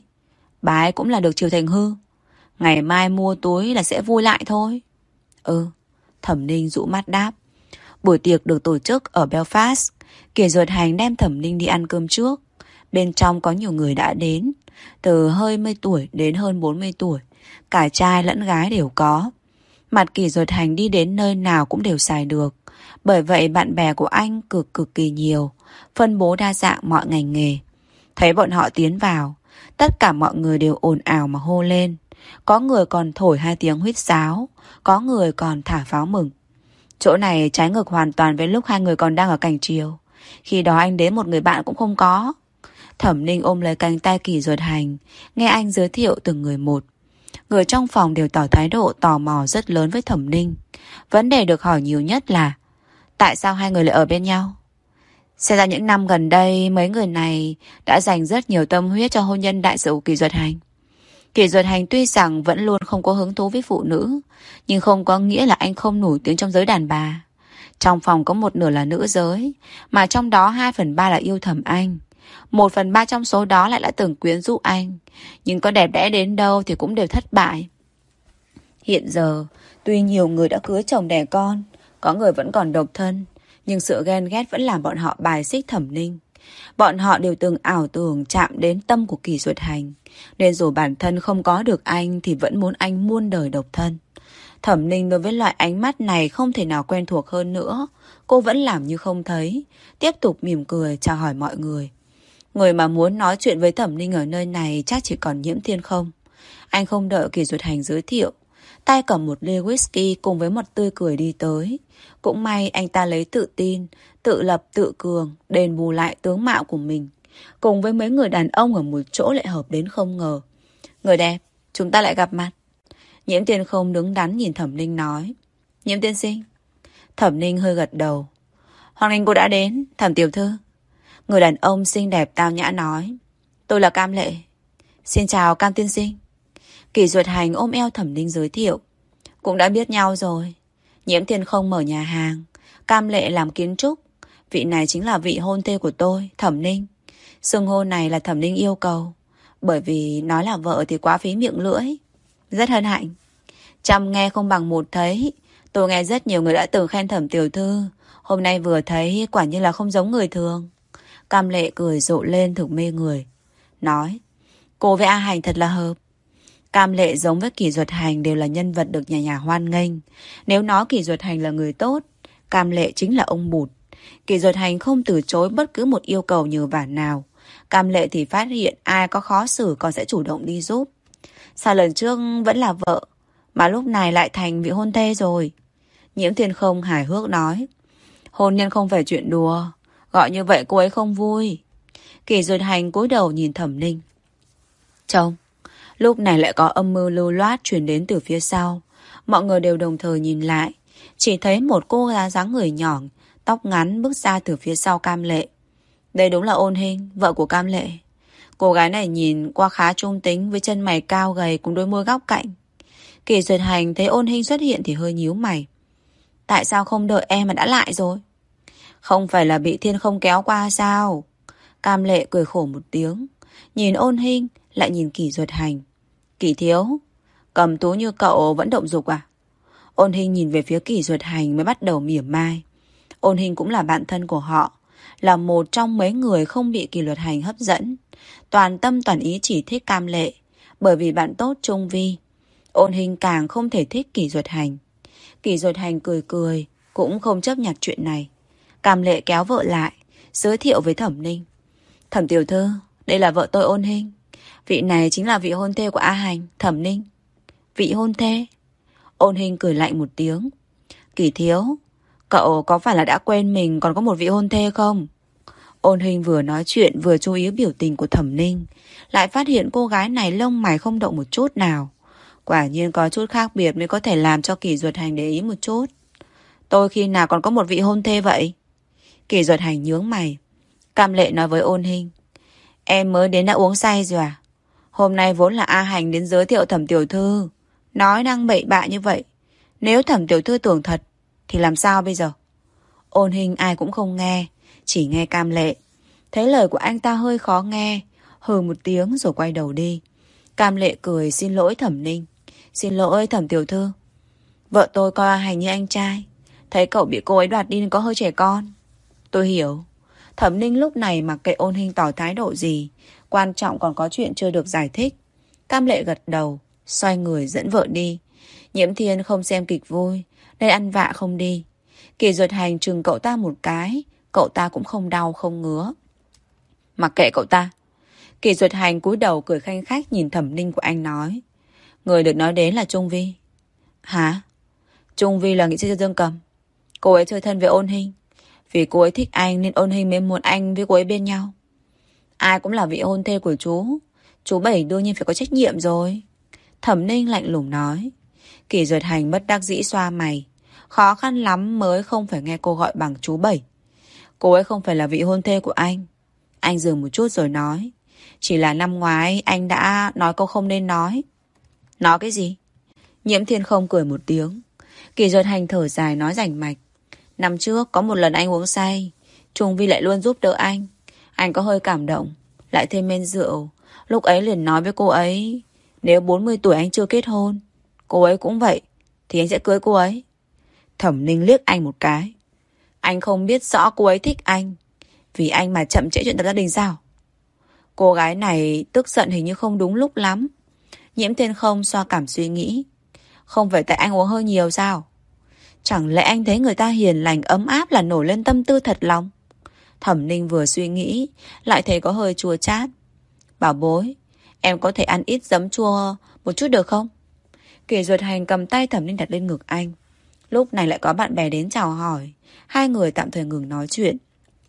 bà ấy cũng là được Triều Thành hư. Ngày mai mua túi là sẽ vui lại thôi. Ừ. Thẩm Ninh dụ mắt đáp. Buổi tiệc được tổ chức ở Belfast. Kỳ Duật Hành đem Thẩm Ninh đi ăn cơm trước. Bên trong có nhiều người đã đến, từ hơi 10 tuổi đến hơn 40 tuổi. Cả trai lẫn gái đều có. Mặt Kỳ Duật Hành đi đến nơi nào cũng đều xài được. Bởi vậy bạn bè của anh cực kỳ nhiều, phân bố đa dạng mọi ngành nghề. Thấy bọn họ tiến vào, tất cả mọi người đều ồn ào mà hô lên. Có người còn thổi 2 tiếng huýt sáo, có người còn thả pháo mừng. Chỗ này trái ngược hoàn toàn với lúc hai người còn đang ở cảnh chiều. Khi đó anh đến một người bạn cũng không có. Thẩm Ninh ôm lấy cánh tay Kỳ Duật Hành, nghe anh giới thiệu từng người một. Người trong phòng đều tỏ thái độ tò mò rất lớn với Thẩm Ninh. Vấn đề được hỏi nhiều nhất là tại sao hai người lại ở bên nhau? Xem ra những năm gần đây mấy người này đã dành rất nhiều tâm huyết cho hôn nhân đại sự của Kỷ Duật Hành. Kỷ Duật Hành tuy rằng vẫn luôn không có hứng thú với phụ nữ, nhưng không có nghĩa là anh không nổi tiếng trong giới đàn bà. Trong phòng có một nửa là nữ giới, mà trong đó 2/3 là yêu thầm anh. 1/3 trong số đó lại đã từng quyến rũ anh, nhưng có đẹp đẽ đến đâu thì cũng đều thất bại. Hiện giờ, tuy nhiều người đã cưới chồng đẻ con, có người vẫn còn độc thân, nhưng sự ghen ghét vẫn làm bọn họ bài xích Thẩm Ninh. Bọn họ đều từng ảo tưởng chạm đến tâm của Kỷ Duật Hành, nên dù bản thân không có được anh thì vẫn muốn anh muôn đời độc thân. Thẩm Ninh đối với loại ánh mắt này không thể nào quen thuộc hơn nữa. Cô vẫn làm như không thấy, tiếp tục mỉm cười chào hỏi mọi người. Người mà muốn nói chuyện với Thẩm Ninh ở nơi này chắc chỉ còn Nhiễm Thiên không. Anh không đợi Kỷ Duật Hành giới thiệu, tay cầm một ly whisky cùng với một tươi cười đi tới. Cũng may anh ta lấy tự tin, tự lập tự cường, đền bù lại tướng mạo của mình. Cùng với mấy người đàn ông ở một chỗ lại hợp đến không ngờ. Người đẹp, chúng ta lại gặp mặt. Nhiễm Thiên không đứng đắn nhìn Thẩm Ninh nói. Nhiễm tiên sinh. Thẩm Ninh hơi gật đầu. Hoàng Ninh cô đã đến, Thẩm tiểu thư. Người đàn ông xinh đẹp tao nhã nói. Tôi là Cam Lệ. Xin chào Cam tiên sinh. Kỷ Duật Hành ôm eo Thẩm Ninh giới thiệu. Cũng đã biết nhau rồi. Nhiễm Thiên không mở nhà hàng, Cam Lệ làm kiến trúc. Vị này chính là vị hôn thê của tôi, Thẩm Ninh. Xưng hô này là Thẩm Ninh yêu cầu, bởi vì nói là vợ thì quá phí miệng lưỡi. Rất hân hạnh. Trăm nghe không bằng một thấy. Tôi nghe rất nhiều người đã từng khen Thẩm tiểu thư, hôm nay vừa thấy quả như là không giống người thường. Cam Lệ cười rộ lên thực mê người, nói. Cô với A Hành thật là hợp. Cam Lệ giống với Kỷ Duật Hành đều là nhân vật được nhà nhà hoan nghênh. Nếu nói Kỷ Duật Hành là người tốt, Cam Lệ chính là ông bụt. Kỷ Duật Hành không từ chối bất cứ một yêu cầu nhờ vả nào. Cam Lệ thì phát hiện ai có khó xử còn sẽ chủ động đi giúp. Sao lần trước vẫn là vợ, mà lúc này lại thành vị hôn thê rồi? Nhiễm Thiên không hài hước nói. Hôn nhân không phải chuyện đùa, gọi như vậy cô ấy không vui. Kỷ Duật Hành cúi đầu nhìn Thẩm Ninh. Chồng. Lúc này lại có âm mưu lưu loát truyền đến từ phía sau. Mọi người đều đồng thời nhìn lại. Chỉ thấy một cô gái dáng người nhỏ, tóc ngắn bước ra từ phía sau Cam Lệ. Đây đúng là Ôn Hinh, vợ của Cam Lệ. Cô gái này nhìn qua khá trung tính, với chân mày cao gầy cùng đôi môi góc cạnh. Kỷ Duật Hành thấy Ôn Hinh xuất hiện thì hơi nhíu mày. Tại sao không đợi em mà đã lại rồi? Không phải là bị Thiên không kéo qua sao? Cam Lệ cười khổ một tiếng, nhìn Ôn Hinh lại nhìn Kỷ Duật Hành. Kỷ thiếu, cầm tú như cậu vẫn động dục à? Ôn Hinh nhìn về phía Kỷ Duật Hành mới bắt đầu mỉa mai. Ôn Hinh cũng là bạn thân của họ, là một trong mấy người không bị Kỷ Luật Hành hấp dẫn, toàn tâm toàn ý chỉ thích Cam Lệ, bởi vì bạn tốt Trung Vi. Ôn Hinh càng không thể thích Kỷ Duật Hành. Kỷ Duật Hành cười cười, cũng không chấp nhặt chuyện này. Cam Lệ kéo vợ lại, giới thiệu với Thẩm Ninh. Thẩm tiểu thư, đây là vợ tôi Ôn Hinh. Vị này chính là vị hôn thê của A Hành, Thẩm Ninh. Vị hôn thê? Ôn Hinh cười lạnh một tiếng. Kỷ thiếu, cậu có phải là đã quên mình còn có một vị hôn thê không? Ôn Hinh vừa nói chuyện vừa chú ý biểu tình của Thẩm Ninh, lại phát hiện cô gái này lông mày không động một chút nào. Quả nhiên có chút khác biệt mới có thể làm cho Kỷ Duật Hành để ý một chút. Tôi khi nào còn có một vị hôn thê vậy? Kỷ Duật Hành nhướng mày. Cam Lệ nói với Ôn Hinh. Em mới đến đã uống say rồi à? Hôm nay vốn là A Hành đến giới thiệu Thẩm tiểu thư, nói năng bậy bạ như vậy. Nếu Thẩm tiểu thư tưởng thật thì làm sao bây giờ? Ôn Hinh ai cũng không nghe, chỉ nghe Cam Lệ. Thấy lời của anh ta hơi khó nghe, hừ một tiếng rồi quay đầu đi. Cam Lệ cười xin lỗi Thẩm Ninh. Xin lỗi Thẩm tiểu thư, vợ tôi coi A Hành như anh trai, thấy cậu bị cô ấy đoạt đi nên có hơi trẻ con. Tôi hiểu. Thẩm Ninh lúc này mặc kệ Ôn Hinh tỏ thái độ gì, quan trọng còn có chuyện chưa được giải thích. Cam Lệ gật đầu, xoay người dẫn vợ đi. Nhiễm Thiên không xem kịch vui nên ăn vạ không đi. Kỷ Duật Hành chừng cậu ta một cái, cậu ta cũng không đau không ngứa. Mặc kệ cậu ta. Kỷ Duật Hành cúi đầu cười khanh khách nhìn Thẩm Ninh của anh nói. Người được nói đến là Trung Vi. Hả? Trung Vi là nghị sĩ Dương Cầm. Cô ấy chơi thân với Ôn Hinh. Vì cô ấy thích anh nên Ôn Hinh mới muốn anh với cô ấy bên nhau. Ai cũng là vị hôn thê của chú Bảy đương nhiên phải có trách nhiệm rồi. Thẩm Ninh lạnh lùng nói. Kỷ Duật Hành bất đắc dĩ xoa mày. Khó khăn lắm mới không phải nghe cô gọi bằng chú Bảy. Cô ấy không phải là vị hôn thê của anh. Anh dừng một chút rồi nói. Chỉ là năm ngoái anh đã nói câu không nên nói. Nói cái gì? Nhiễm Thiên Không cười một tiếng. Kỳ Duật Hành thở dài nói rành mạch. Năm trước có một lần anh uống say, Trung Vi lại luôn giúp đỡ anh. Anh có hơi cảm động, lại thêm men rượu. Lúc ấy liền nói với cô ấy, nếu 40 tuổi anh chưa kết hôn, cô ấy cũng vậy, thì anh sẽ cưới cô ấy. Thẩm Ninh liếc anh một cái. Anh không biết rõ cô ấy thích anh, vì anh mà chậm trễ chuyện lập gia đình sao? Cô gái này tức giận hình như không đúng lúc lắm. Nhiễm Thiên Không xoa cảm suy nghĩ. Không phải tại anh uống hơi nhiều sao? Chẳng lẽ anh thấy người ta hiền lành ấm áp là nổi lên tâm tư thật lòng? Thẩm Ninh vừa suy nghĩ, lại thấy có hơi chua chát. Bảo bối, em có thể ăn ít giấm chua một chút được không? Kỳ Duật Hành cầm tay Thẩm Ninh đặt lên ngực anh. Lúc này lại có bạn bè đến chào hỏi. Hai người tạm thời ngừng nói chuyện.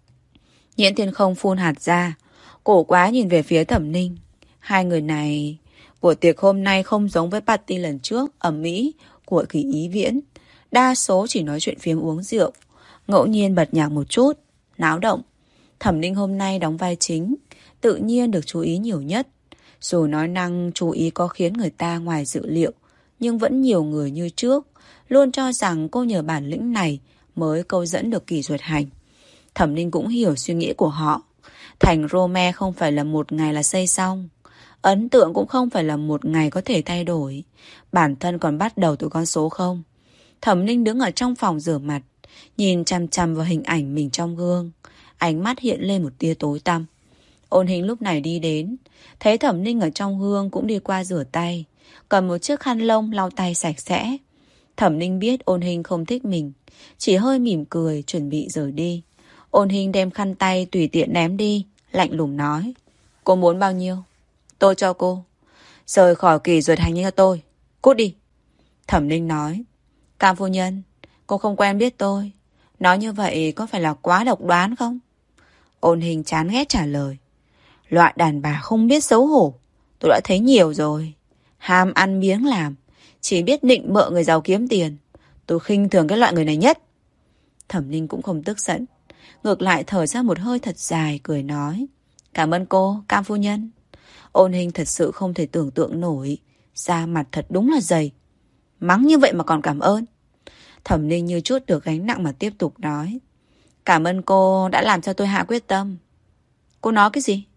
Nhiễm Thiên Không phun hạt ra, cổ quá nhìn về phía Thẩm Ninh. Hai người này, buổi tiệc hôm nay không giống với party lần trước ầm ĩ của Kỳ Ý Viễn. Đa số chỉ nói chuyện phiếm uống rượu, ngẫu nhiên bật nhạc một chút, náo động. Thẩm Ninh hôm nay đóng vai chính, tự nhiên được chú ý nhiều nhất. Dù nói năng chú ý có khiến người ta ngoài dự liệu, nhưng vẫn nhiều người như trước luôn cho rằng cô nhờ bản lĩnh này mới câu dẫn được Kỳ Duật Hành. Thẩm Ninh cũng hiểu suy nghĩ của họ. Thành Rome không phải là một ngày là xây xong. Ấn tượng cũng không phải là một ngày có thể thay đổi. Bản thân còn bắt đầu từ con số 0. Thẩm Ninh đứng ở trong phòng rửa mặt, nhìn chằm chằm vào hình ảnh mình trong gương. Ánh mắt hiện lên một tia tối tăm. Ôn Hình lúc này đi đến, thấy Thẩm Ninh ở trong gương cũng đi qua rửa tay, cầm một chiếc khăn lông lau tay sạch sẽ. Thẩm Ninh biết Ôn Hình không thích mình, chỉ hơi mỉm cười chuẩn bị rời đi. Ôn Hình đem khăn tay tùy tiện ném đi, lạnh lùng nói. Cô muốn bao nhiêu? Tôi cho cô. Rời khỏi Kỳ Duật Hành cho tôi. Cút đi. Thẩm Ninh nói. Cam phu nhân, cô không quen biết tôi. Nói như vậy có phải là quá độc đoán không? Ôn Hình chán ghét trả lời. Loại đàn bà không biết xấu hổ, tôi đã thấy nhiều rồi. Ham ăn biếng làm, chỉ biết nịnh bợ người giàu kiếm tiền. Tôi khinh thường cái loại người này nhất. Thẩm Ninh cũng không tức giận, ngược lại thở ra một hơi thật dài, cười nói. Cảm ơn cô, Cam phu nhân. Ôn Hình thật sự không thể tưởng tượng nổi, da mặt thật đúng là dày. Mắng như vậy mà còn cảm ơn. Thẩm Ninh như chút được gánh nặng mà tiếp tục nói. Cảm ơn cô đã làm cho tôi hạ quyết tâm. Cô nói cái gì?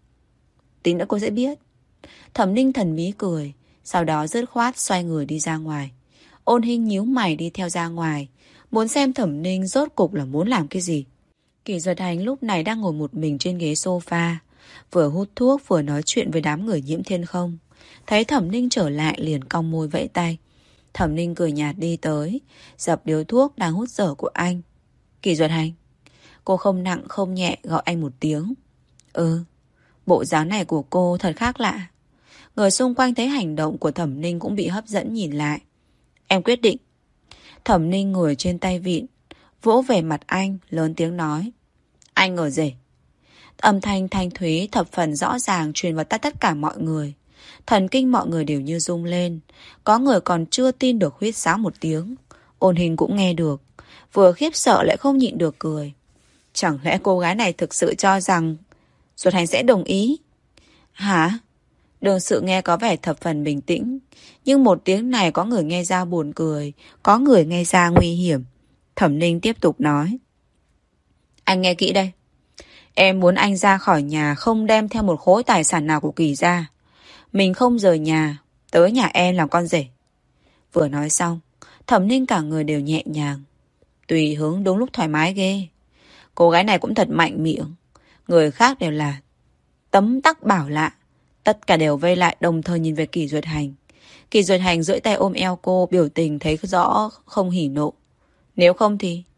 Tí nữa cô sẽ biết. Thẩm Ninh thần bí cười, sau đó dứt khoát xoay người đi ra ngoài. Ôn Hình nhíu mày đi theo ra ngoài, muốn xem Thẩm Ninh rốt cục là muốn làm cái gì. Kỳ Duật Hành lúc này đang ngồi một mình trên ghế sofa, vừa hút thuốc vừa nói chuyện với đám người Nhiễm Thiên Không. Thấy Thẩm Ninh trở lại liền cong môi vẫy tay. Thẩm Ninh cười nhạt đi tới, dập điếu thuốc đang hút dở của anh. Kỳ Duật Hành. Cô không nặng không nhẹ gọi anh một tiếng. Bộ dáng này của cô thật khác lạ. Người xung quanh thấy hành động của Thẩm Ninh cũng bị hấp dẫn nhìn lại. Em quyết định. Thẩm Ninh ngồi trên tay vịn, vỗ về mặt anh, lớn tiếng nói. Anh ở rể. Âm thanh thanh thúy thập phần rõ ràng truyền vào tai tất cả mọi người. Thần kinh mọi người đều như rung lên. Có người còn chưa tin được huýt sáo một tiếng. Ôn Hình cũng nghe được, vừa khiếp sợ lại không nhịn được cười. Chẳng lẽ cô gái này thực sự cho rằng Duật Hành sẽ đồng ý? Hả? Đường sự nghe có vẻ thập phần bình tĩnh, nhưng một tiếng này có người nghe ra buồn cười, có người nghe ra nguy hiểm. Thẩm Ninh tiếp tục nói. Anh nghe kỹ đây. Em muốn anh ra khỏi nhà không đem theo một khối tài sản nào của Kỳ ra. Mình không rời nhà, tới nhà em làm con rể. Vừa nói xong, Thẩm Ninh cả người đều nhẹ nhàng. Tùy hứng đúng lúc thoải mái ghê. Cô gái này cũng thật mạnh miệng. Người khác đều là tấm tắc bảo lạ. Tất cả đều vây lại đồng thời nhìn về Kỳ Duật Hành. Kỳ Duật Hành duỗi tay ôm eo cô, biểu tình thấy rõ không hỉ nộ. Nếu không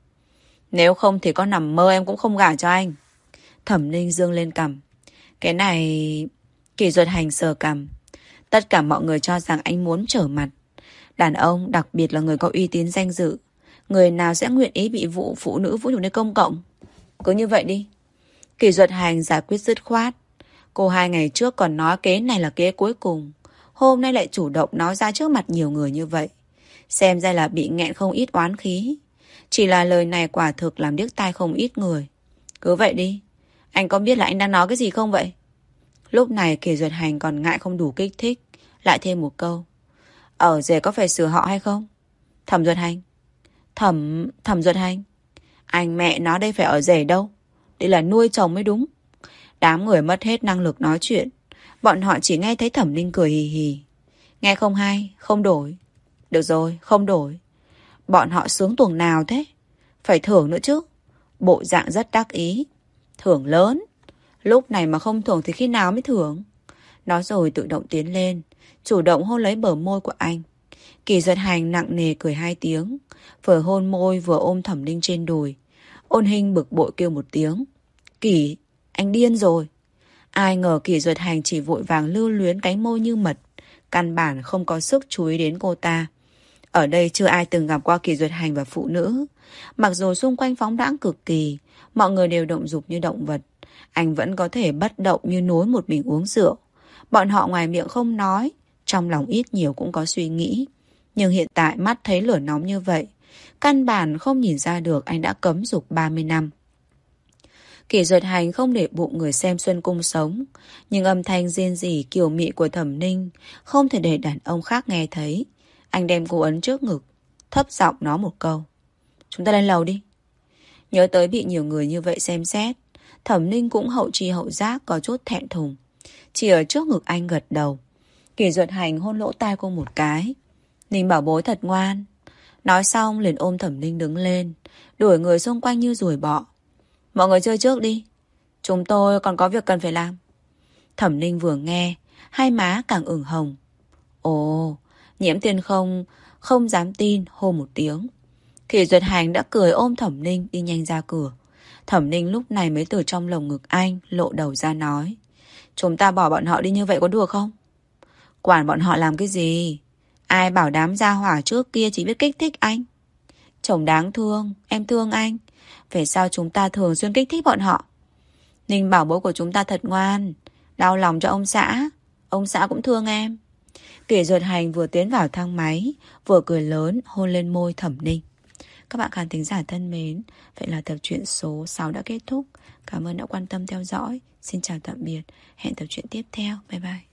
thì có nằm mơ em cũng không gả cho anh. Thẩm Ninh dương lên cằm. Cái này... Kỳ Duật Hành sờ cằm. Tất cả mọi người cho rằng anh muốn trở mặt. Đàn ông, đặc biệt là người có uy tín danh dự, người nào sẽ nguyện ý bị phụ nữ vũ nhục nơi công cộng? Cứ như vậy đi. Kỳ Duật Hành giải quyết dứt khoát. Cô 2 ngày trước còn nói kế này là kế cuối cùng, hôm nay lại chủ động nói ra trước mặt nhiều người như vậy. Xem ra là bị nghẹn không ít oán khí. Chỉ là lời này quả thực làm điếc tai không ít người. Cứ vậy đi. Anh có biết là anh đang nói cái gì không vậy? Lúc này Kỷ Duyệt Hành còn ngại không đủ kích thích, lại thêm một câu. Ở rể có phải sửa họ hay không? Thẩm Duyệt Hành. Thẩm Duyệt Hành. Anh mẹ nó đây phải ở rể đâu. Đây là nuôi chồng mới đúng. Đám người mất hết năng lực nói chuyện. Bọn họ chỉ nghe thấy Thẩm Ninh cười hì hì. Nghe không hay, không đổi. Được rồi, không đổi. Bọn họ sướng tuồng nào thế? Phải thưởng nữa chứ. Bộ dạng rất đắc ý. Thưởng lớn. Lúc này mà không thưởng thì khi nào mới thưởng? Nói rồi tự động tiến lên, chủ động hôn lấy bờ môi của anh. Kỷ Duyệt Hành nặng nề cười 2 tiếng, vừa hôn môi vừa ôm Thẩm Ninh trên đùi. Ôn Hinh bực bội kêu một tiếng. Kỷ, anh điên rồi. Ai ngờ Kỷ Duyệt Hành chỉ vội vàng lưu luyến cánh môi như mật, căn bản không có sức chú ý đến cô ta. Ở đây chưa ai từng gặp qua Kỷ Duyệt Hành và phụ nữ. Mặc dù xung quanh phóng đãng cực kỳ, mọi người đều động dục như động vật, anh vẫn có thể bất động như nối một bình uống rượu. Bọn họ ngoài miệng không nói, trong lòng ít nhiều cũng có suy nghĩ. Nhưng hiện tại mắt thấy lửa nóng như vậy, căn bản không nhìn ra được anh đã cấm dục 30 năm. Kỷ Duyệt Hành không để bụng người xem Xuân Cung sống, nhưng âm thanh rên rỉ kiều mị của Thẩm Ninh không thể để đàn ông khác nghe thấy. Anh đem cô ấn trước ngực, thấp giọng nói một câu. Chúng ta lên lầu đi. Nhớ tới bị nhiều người như vậy xem xét, Thẩm Ninh cũng hậu tri hậu giác có chút thẹn thùng. Chỉ ở trước ngực anh gật đầu. Kỷ Duyệt Hành hôn lỗ tai cô một cái. Ninh bảo bối thật ngoan. Nói xong liền ôm Thẩm Ninh đứng lên, đuổi người xung quanh như ruồi bọ. Mọi người chơi trước đi. Chúng tôi còn có việc cần phải làm. Thẩm Ninh vừa nghe, hai má càng ửng hồng. Ồ, Nhiễm Tiên không dám tin hô một tiếng. Kỷ Duyệt Hành đã cười ôm Thẩm Ninh đi nhanh ra cửa. Thẩm Ninh lúc này mới từ trong lồng ngực anh lộ đầu ra nói. Chúng ta bỏ bọn họ đi như vậy có được không? Quản bọn họ làm cái gì? Ai bảo đám gia hỏa trước kia chỉ biết kích thích anh? Chồng đáng thương, em thương anh. Về sao chúng ta thường xuyên kích thích bọn họ? Ninh bảo bố của chúng ta thật ngoan. Đau lòng cho ông xã. Ông xã cũng thương em. Kỷ Duyệt Hành vừa tiến vào thang máy, vừa cười lớn hôn lên môi Thẩm Ninh. Các bạn khán thính giả thân mến, vậy là tập truyện số 6 đã kết thúc. Cảm ơn đã quan tâm theo dõi. Xin chào tạm biệt. Hẹn tập truyện tiếp theo. Bye bye.